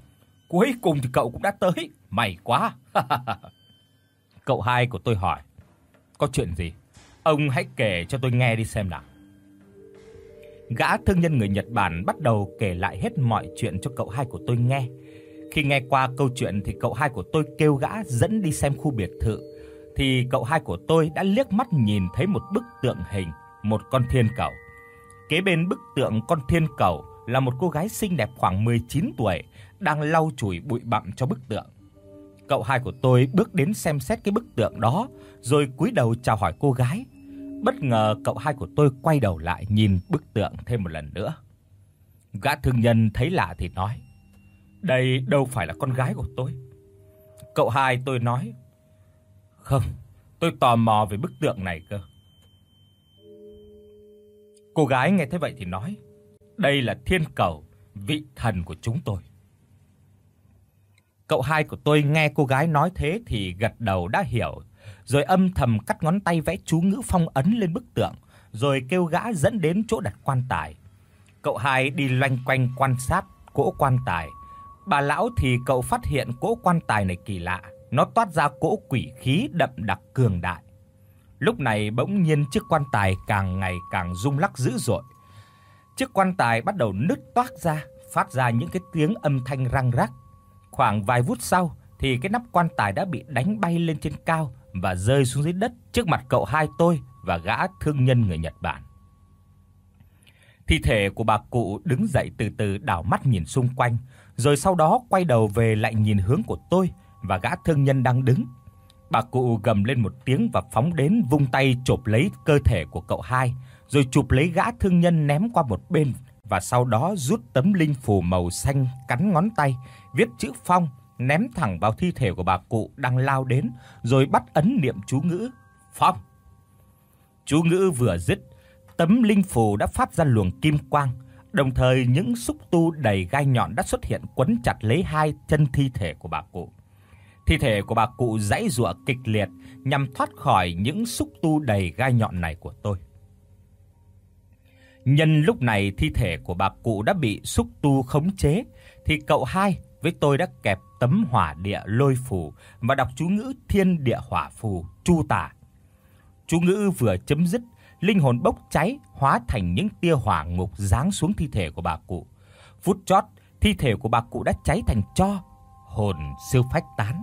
Cuối cùng thì cậu cũng đã tới, may quá. Cậu hai của tôi hỏi, có chuyện gì? Ông hãy kể cho tôi nghe đi xem nào. Gã thương nhân người Nhật Bản bắt đầu kể lại hết mọi chuyện cho cậu hai của tôi nghe. Khi nghe qua câu chuyện thì cậu hai của tôi kêu gã dẫn đi xem khu biệt thự, thì cậu hai của tôi đã liếc mắt nhìn thấy một bức tượng hình một con thiên cẩu. Kế bên bức tượng con thiên cẩu là một cô gái xinh đẹp khoảng mười chín tuổi đang lau chùi bụi bặm cho bức tượng. Cậu hai của tôi bước đến xem xét cái bức tượng đó, rồi cúi đầu chào hỏi cô gái. Bất ngờ cậu hai của tôi quay đầu lại nhìn bức tượng thêm một lần nữa. Gã thương nhân thấy lạ thì nói, đây đâu phải là con gái của tôi. Cậu hai tôi nói, không, tôi tò mò về bức tượng này cơ. Cô gái nghe thế vậy thì nói, đây là thiên cẩu, vị thần của chúng tôi. Cậu hai của tôi nghe cô gái nói thế thì gật đầu đã hiểu, rồi âm thầm cắt ngón tay vẽ chú ngữ phong ấn lên bức tượng, rồi kêu gã dẫn đến chỗ đặt quan tài. Cậu hai đi loanh quanh quan sát cỗ quan tài. Bà lão thì cậu phát hiện cỗ quan tài này kỳ lạ, nó toát ra cỗ quỷ khí đậm đặc cường đại. Lúc này bỗng nhiên chiếc quan tài càng ngày càng rung lắc dữ dội. Chiếc quan tài bắt đầu nứt toác ra, phát ra những cái tiếng âm thanh răng rắc. Khoảng vài phút sau thì cái nắp quan tài đã bị đánh bay lên trên cao và rơi xuống dưới đất trước mặt cậu hai tôi và gã thương nhân người Nhật Bản. Thi thể của bà cụ đứng dậy từ từ đảo mắt nhìn xung quanh, rồi sau đó quay đầu về lại nhìn hướng của tôi và gã thương nhân đang đứng. Bà cụ gầm lên một tiếng và phóng đến vung tay chộp lấy cơ thể của cậu hai, rồi chụp lấy gã thương nhân ném qua một bên và sau đó rút tấm linh phù màu xanh cắn ngón tay, viết chữ phong, ném thẳng vào thi thể của bà cụ đang lao đến, rồi bắt ấn niệm chú ngữ phong. Chú ngữ vừa dứt, tấm linh phù đã phát ra luồng kim quang, đồng thời những xúc tu đầy gai nhọn đã xuất hiện quấn chặt lấy hai chân thi thể của bà cụ. Thi thể của bà cụ giãy giụa kịch liệt nhằm thoát khỏi những xúc tu đầy gai nhọn này của tôi. Nhân lúc này thi thể của bà cụ đã bị xúc tu khống chế, thì cậu hai với tôi đã kẹp tấm hỏa địa lôi phù và đọc chú ngữ thiên địa hỏa phù chu tả. Chú ngữ vừa chấm dứt, linh hồn bốc cháy hóa thành những tia hỏa ngục giáng xuống thi thể của bà cụ. Phút chót, thi thể của bà cụ đã cháy thành tro, hồn siêu phách tán.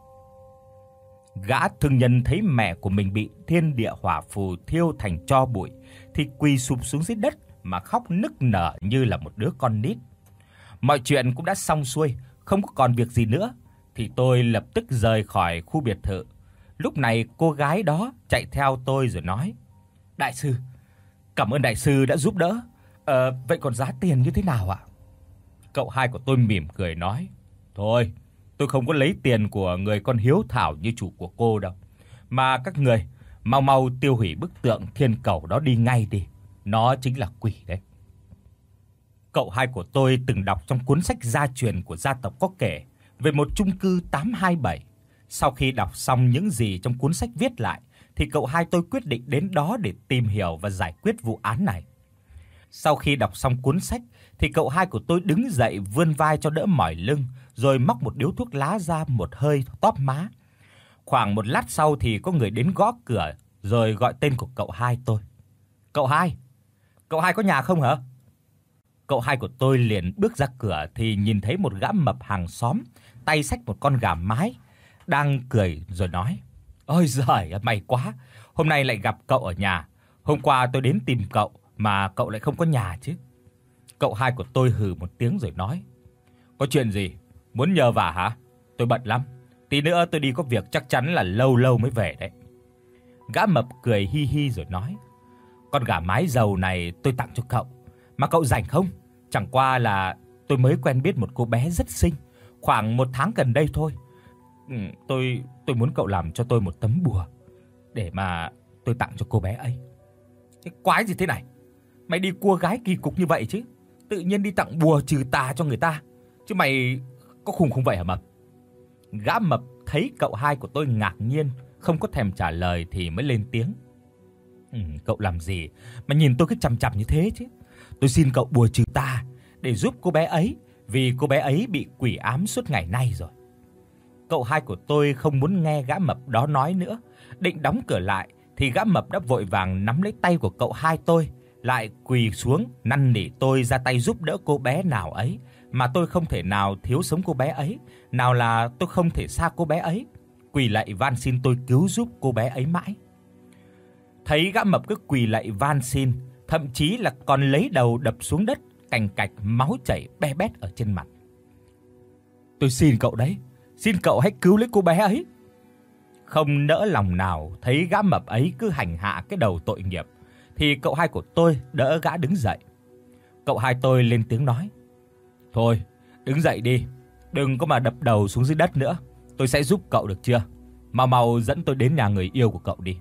Gã thương nhân thấy mẹ của mình bị thiên địa hỏa phù thiêu thành tro bụi thì quỳ sụp xuống dưới đất mà khóc nức nở như là một đứa con nít. Mọi chuyện cũng đã xong xuôi, không có còn việc gì nữa thì tôi lập tức rời khỏi khu biệt thự. Lúc này cô gái đó chạy theo tôi rồi nói: "Đại sư, cảm ơn đại sư đã giúp đỡ. Ờ vậy còn giá tiền như thế nào ạ?" Cậu hai của tôi mỉm cười nói: "Thôi, tôi không có lấy tiền của người con hiếu thảo như chủ của cô đâu, mà các người mau mau tiêu hủy bức tượng thiên cẩu đó đi ngay đi, nó chính là quỷ đấy." Cậu hai của tôi từng đọc trong cuốn sách gia truyền của gia tộc có kể về một chung cư tám hai bảy. Sau khi đọc xong những gì trong cuốn sách viết lại thì cậu hai tôi quyết định đến đó để tìm hiểu và giải quyết vụ án này. Sau khi đọc xong cuốn sách thì cậu hai của tôi đứng dậy vươn vai cho đỡ mỏi lưng, rồi móc một điếu thuốc lá ra một hơi tóp má. Khoảng một lát sau thì có người đến gõ cửa rồi gọi tên của cậu hai tôi. "Cậu hai, cậu hai có nhà không hả?" Cậu hai của tôi liền bước ra cửa thì nhìn thấy một gã mập hàng xóm, tay xách một con gà mái, đang cười rồi nói: "Ôi giời, may quá, hôm nay lại gặp cậu ở nhà. Hôm qua tôi đến tìm cậu mà cậu lại không có nhà chứ." Cậu hai của tôi hừ một tiếng rồi nói: "Có chuyện gì? Muốn nhờ vả hả? Tôi bận lắm. Tí nữa tôi đi có việc chắc chắn là lâu lâu mới về đấy." Gã mập cười hi hi rồi nói: "Con gà mái dầu này tôi tặng cho cậu, mà cậu rảnh không? Chẳng qua là tôi mới quen biết một cô bé rất xinh, khoảng một tháng gần đây thôi. Ừ, tôi tôi muốn cậu làm cho tôi một tấm bùa để mà tôi tặng cho cô bé ấy." "Cái quái gì thế này? Mày đi cua gái kỳ cục như vậy chứ? Tự nhiên đi tặng bùa trừ tà cho người ta, chứ mày có khùng không vậy hả mập?" Gã mập thấy cậu hai của tôi ngạc nhiên, không có thèm trả lời thì mới lên tiếng: "Ừ, cậu làm gì mà nhìn tôi cứ chằm chằm như thế chứ? Tôi xin cậu bùa trừ tà để giúp cô bé ấy vì cô bé ấy bị quỷ ám suốt ngày nay rồi. Cậu hai của tôi không muốn nghe gã mập đó nói nữa, định đóng cửa lại thì gã mập đã vội vàng nắm lấy tay của cậu hai tôi, lại quỳ xuống năn nỉ tôi ra tay giúp đỡ cô bé nào ấy, mà tôi không thể nào thiếu sống cô bé ấy, nào là tôi không thể xa cô bé ấy, quỳ lạy van xin tôi cứu giúp cô bé ấy mãi. Thấy gã mập cứ quỳ lạy van xin, thậm chí là còn lấy đầu đập xuống đất, cành cạch máu chảy be bét ở trên mặt. Tôi xin cậu đấy, xin cậu hãy cứu lấy cô bé ấy. Không nỡ lòng nào thấy gã mập ấy cứ hành hạ cái đầu tội nghiệp, thì cậu hai của tôi đỡ gã đứng dậy. Cậu hai tôi lên tiếng nói: "Thôi, đứng dậy đi, đừng có mà đập đầu xuống dưới đất nữa, tôi sẽ giúp cậu được chưa? Mau mau dẫn tôi đến nhà người yêu của cậu đi."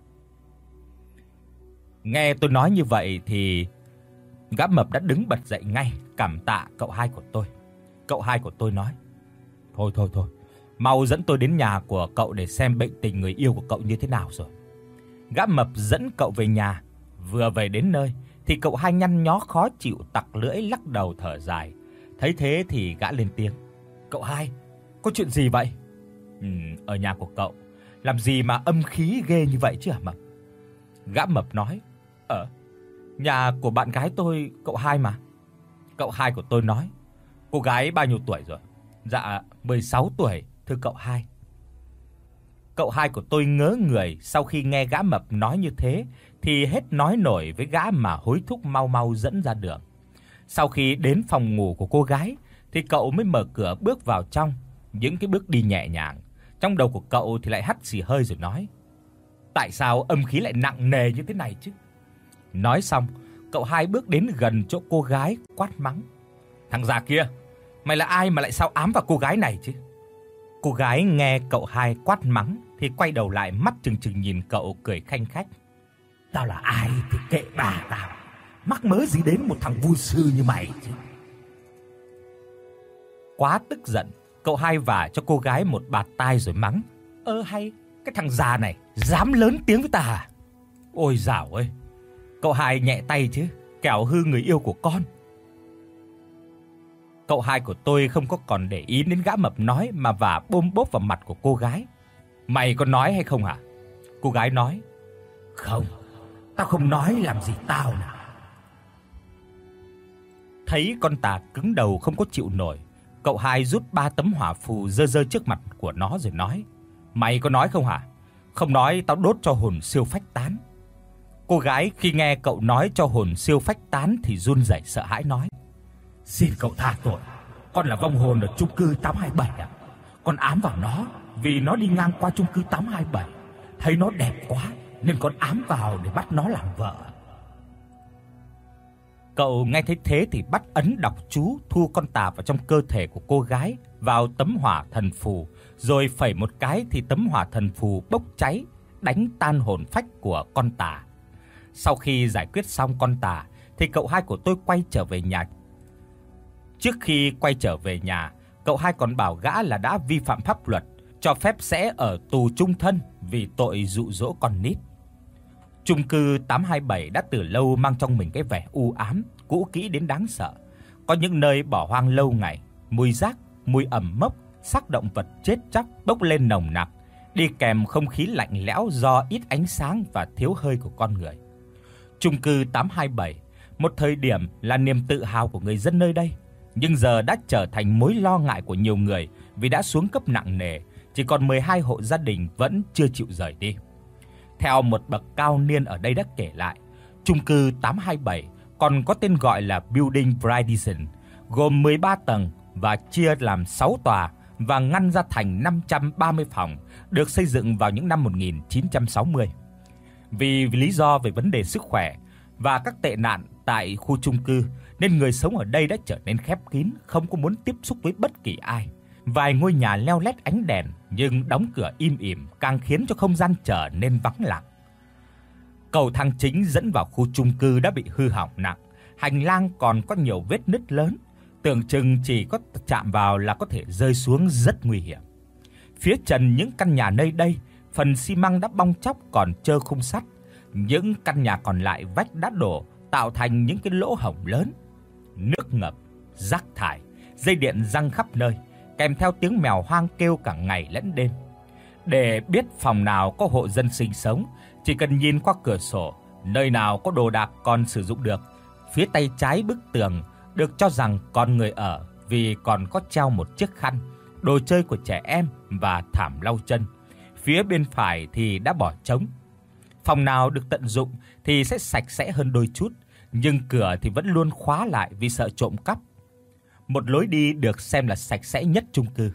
Nghe tôi nói như vậy thì gã mập đã đứng bật dậy ngay, cảm tạ cậu hai của tôi. Cậu hai của tôi nói: "Thôi thôi thôi, mau dẫn tôi đến nhà của cậu để xem bệnh tình người yêu của cậu như thế nào rồi." Gã mập dẫn cậu về nhà. Vừa về đến nơi thì cậu hai nhăn nhó khó chịu tặc lưỡi lắc đầu thở dài. Thấy thế thì gã lên tiếng: "Cậu hai, có chuyện gì vậy?" "Ừ, ở nhà của cậu làm gì mà âm khí ghê như vậy chứ hả mập?" Gã mập nói: "Ờ, nhà của bạn gái tôi, cậu hai mà." Cậu hai của tôi nói: "Cô gái bao nhiêu tuổi rồi?" "Dạ, mười sáu tuổi, thưa cậu hai." Cậu hai của tôi ngớ người, sau khi nghe gã mập nói như thế thì hết nói nổi với gã mà hối thúc mau mau dẫn ra đường. Sau khi đến phòng ngủ của cô gái thì cậu mới mở cửa bước vào trong, những cái bước đi nhẹ nhàng. Trong đầu của cậu thì lại hắt xì hơi rồi nói: "Tại sao âm khí lại nặng nề như thế này chứ?" Nói xong, cậu hai bước đến gần chỗ cô gái quát mắng: "Thằng già kia, mày là ai mà lại sao ám vào cô gái này chứ?" Cô gái nghe cậu hai quát mắng thì quay đầu lại, mắt trừng trừng nhìn cậu cười khanh khách: "Tao là ai thì kệ bà tao, mắc mớ gì đến một thằng vui sư như mày chứ." Quá tức giận, cậu hai vả cho cô gái một bạt tai rồi mắng: "Ơ hay, cái thằng già này dám lớn tiếng với ta à? Ôi dào ơi, cậu hai nhẹ tay chứ, kẻo hư người yêu của con." Cậu hai của tôi không có còn để ý đến gã mập nói mà vả bôm bốp vào mặt của cô gái: "Mày có nói hay không hả?" Cô gái nói: "Không, tao không nói, làm gì tao nào." Thấy con tà cứng đầu không có chịu nổi, cậu hai rút ba tấm hỏa phù giơ giơ trước mặt của nó rồi nói: "Mày có nói không hả? Không nói tao đốt cho hồn siêu phách tán." Cô gái khi nghe cậu nói cho hồn siêu phách tán thì run rẩy sợ hãi nói: "Xin cậu tha tội, con là vong hồn ở chung cư tám hai bảy ạ. Con ám vào nó vì nó đi ngang qua chung cư tám hai bảy, thấy nó đẹp quá nên con ám vào để bắt nó làm vợ." Cậu nghe thấy thế thì bắt ấn đọc chú thu con tà vào trong cơ thể của cô gái vào tấm hỏa thần phù, rồi phẩy một cái thì tấm hỏa thần phù bốc cháy, đánh tan hồn phách của con tà. Sau khi giải quyết xong con tà thì cậu hai của tôi quay trở về nhà. Trước khi quay trở về nhà, cậu hai còn bảo gã là đã vi phạm pháp luật, cho phép sẽ ở tù chung thân vì tội dụ dỗ con nít. Chung cư tám hai bảy đã từ lâu mang trong mình cái vẻ u ám, cũ kỹ đến đáng sợ. Có những nơi bỏ hoang lâu ngày, mùi rác, mùi ẩm mốc, xác động vật chết chóc bốc lên nồng nặc, đi kèm không khí lạnh lẽo do ít ánh sáng và thiếu hơi của con người. Chung cư tám hai bảy, một thời điểm là niềm tự hào của người dân nơi đây, nhưng giờ đã trở thành mối lo ngại của nhiều người vì đã xuống cấp nặng nề, chỉ còn mười hai hộ gia đình vẫn chưa chịu rời đi. Theo một bậc cao niên ở đây đã kể lại, chung cư tám hai bảy còn có tên gọi là Building Bridison, gồm mười ba tầng và chia làm sáu tòa và ngăn ra thành năm trăm ba mươi phòng, được xây dựng vào những năm một nghìn chín trăm sáu mươi. Vì lý do về vấn đề sức khỏe và các tệ nạn tại khu chung cư nên người sống ở đây đã trở nên khép kín, không có muốn tiếp xúc với bất kỳ ai. Vài ngôi nhà leo lét ánh đèn nhưng đóng cửa im ỉm càng khiến cho không gian trở nên vắng lặng. Cầu thang chính dẫn vào khu chung cư đã bị hư hỏng nặng, hành lang còn có nhiều vết nứt lớn, tưởng chừng chỉ có chạm vào là có thể rơi xuống, rất nguy hiểm. Phía trần những căn nhà nơi đây, phần xi măng đã bong tróc còn trơ khung sắt, những căn nhà còn lại vách đã đổ tạo thành những cái lỗ hổng lớn. Nước ngập, rác thải, dây điện giăng khắp nơi, kèm theo tiếng mèo hoang kêu cả ngày lẫn đêm. Để biết phòng nào có hộ dân sinh sống, chỉ cần nhìn qua cửa sổ, nơi nào có đồ đạc còn sử dụng được. Phía tay trái bức tường được cho rằng còn người ở vì còn có treo một chiếc khăn, đồ chơi của trẻ em và thảm lau chân. Phía bên phải thì đã bỏ trống. Phòng nào được tận dụng thì sẽ sạch sẽ hơn đôi chút, nhưng cửa thì vẫn luôn khóa lại vì sợ trộm cắp. Một lối đi được xem là sạch sẽ nhất chung cư.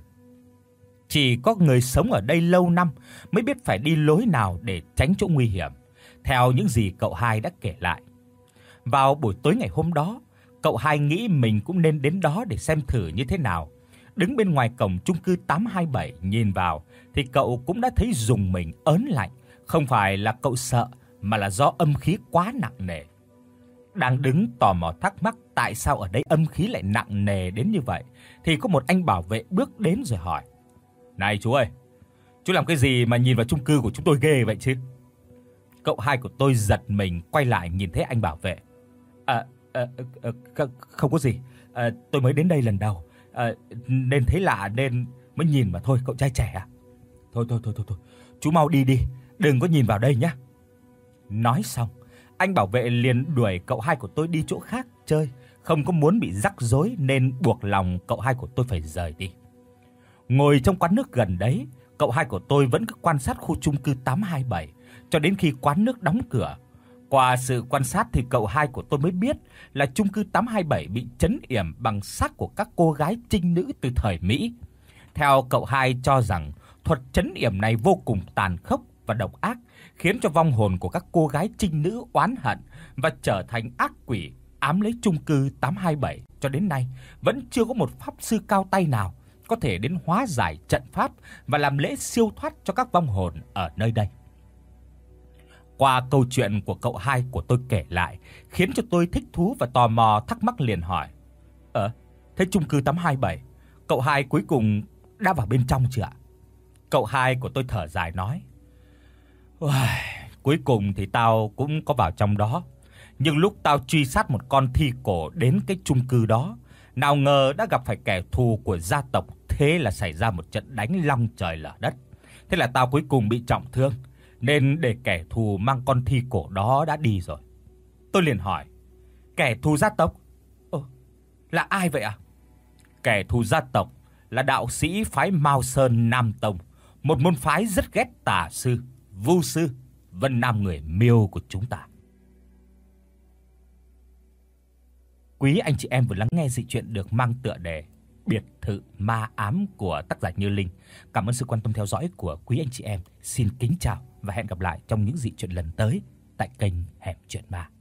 Chỉ có người sống ở đây lâu năm mới biết phải đi lối nào để tránh chỗ nguy hiểm, theo những gì cậu Hai đã kể lại. Vào buổi tối ngày hôm đó, cậu Hai nghĩ mình cũng nên đến đó để xem thử như thế nào. Đứng bên ngoài cổng chung cư tám hai bảy nhìn vào thì cậu cũng đã thấy rùng mình ớn lạnh, không phải là cậu sợ mà là do âm khí quá nặng nề. Đang đứng tò mò thắc mắc tại sao ở đây âm khí lại nặng nề đến như vậy thì có một anh bảo vệ bước đến rồi hỏi: "Này chú ơi, chú làm cái gì mà nhìn vào chung cư của chúng tôi ghê vậy chứ?" Cậu Hai của tôi giật mình quay lại nhìn thấy anh bảo vệ. À, à, à không có gì, à, tôi mới đến đây lần đầu, à, nên thấy lạ nên mới nhìn mà thôi cậu trai trẻ à. Thôi thôi thôi thôi thôi, chú mau đi đi, đừng có nhìn vào đây nhé. Nói xong, anh bảo vệ liền đuổi cậu Hai của tôi đi chỗ khác chơi, không có muốn bị rắc rối nên buộc lòng cậu Hai của tôi phải rời đi. Ngồi trong quán nước gần đấy, cậu Hai của tôi vẫn cứ quan sát khu chung cư tám hai bảy cho đến khi quán nước đóng cửa. Qua sự quan sát thì cậu Hai của tôi mới biết là chung cư tám hai bảy bị trấn yểm bằng xác của các cô gái trinh nữ từ thời Mỹ. Theo cậu Hai cho rằng thuật trấn yểm này vô cùng tàn khốc và độc ác, khiến cho vong hồn của các cô gái trinh nữ oán hận và trở thành ác quỷ ám lấy chung cư tám hai bảy. Cho đến nay vẫn chưa có một pháp sư cao tay nào có thể đến hóa giải trận pháp và làm lễ siêu thoát cho các vong hồn ở nơi đây. Qua câu chuyện của cậu Hai của tôi kể lại, khiến cho tôi thích thú và tò mò thắc mắc liền hỏi: "Ờ, thế chung cư tám hai bảy, cậu Hai cuối cùng đã vào bên trong chưa ạ?" Cậu Hai của tôi thở dài nói: "Uầy, cuối cùng thì tao cũng có vào trong đó, nhưng lúc tao truy sát một con thi cổ đến cái chung cư đó, nào ngờ đã gặp phải kẻ thù của gia tộc, thế là xảy ra một trận đánh long trời lở đất. Thế là tao cuối cùng bị trọng thương, nên để kẻ thù mang con thi cổ đó đã đi rồi." Tôi liền hỏi: "Kẻ thù gia tộc? Ồ, là ai vậy ạ?" "Kẻ thù gia tộc là đạo sĩ phái Mao Sơn Nam Tông, một môn phái rất ghét tà sư, vu sư, Vân Nam người Miêu của chúng ta." Quý anh chị em vừa lắng nghe dị truyện được mang tựa đề Biệt thự ma ám của tác giả Như Linh. Cảm ơn sự quan tâm theo dõi của quý anh chị em. Xin kính chào và hẹn gặp lại trong những dị truyện lần tới tại kênh Hẻm Chuyện Ma.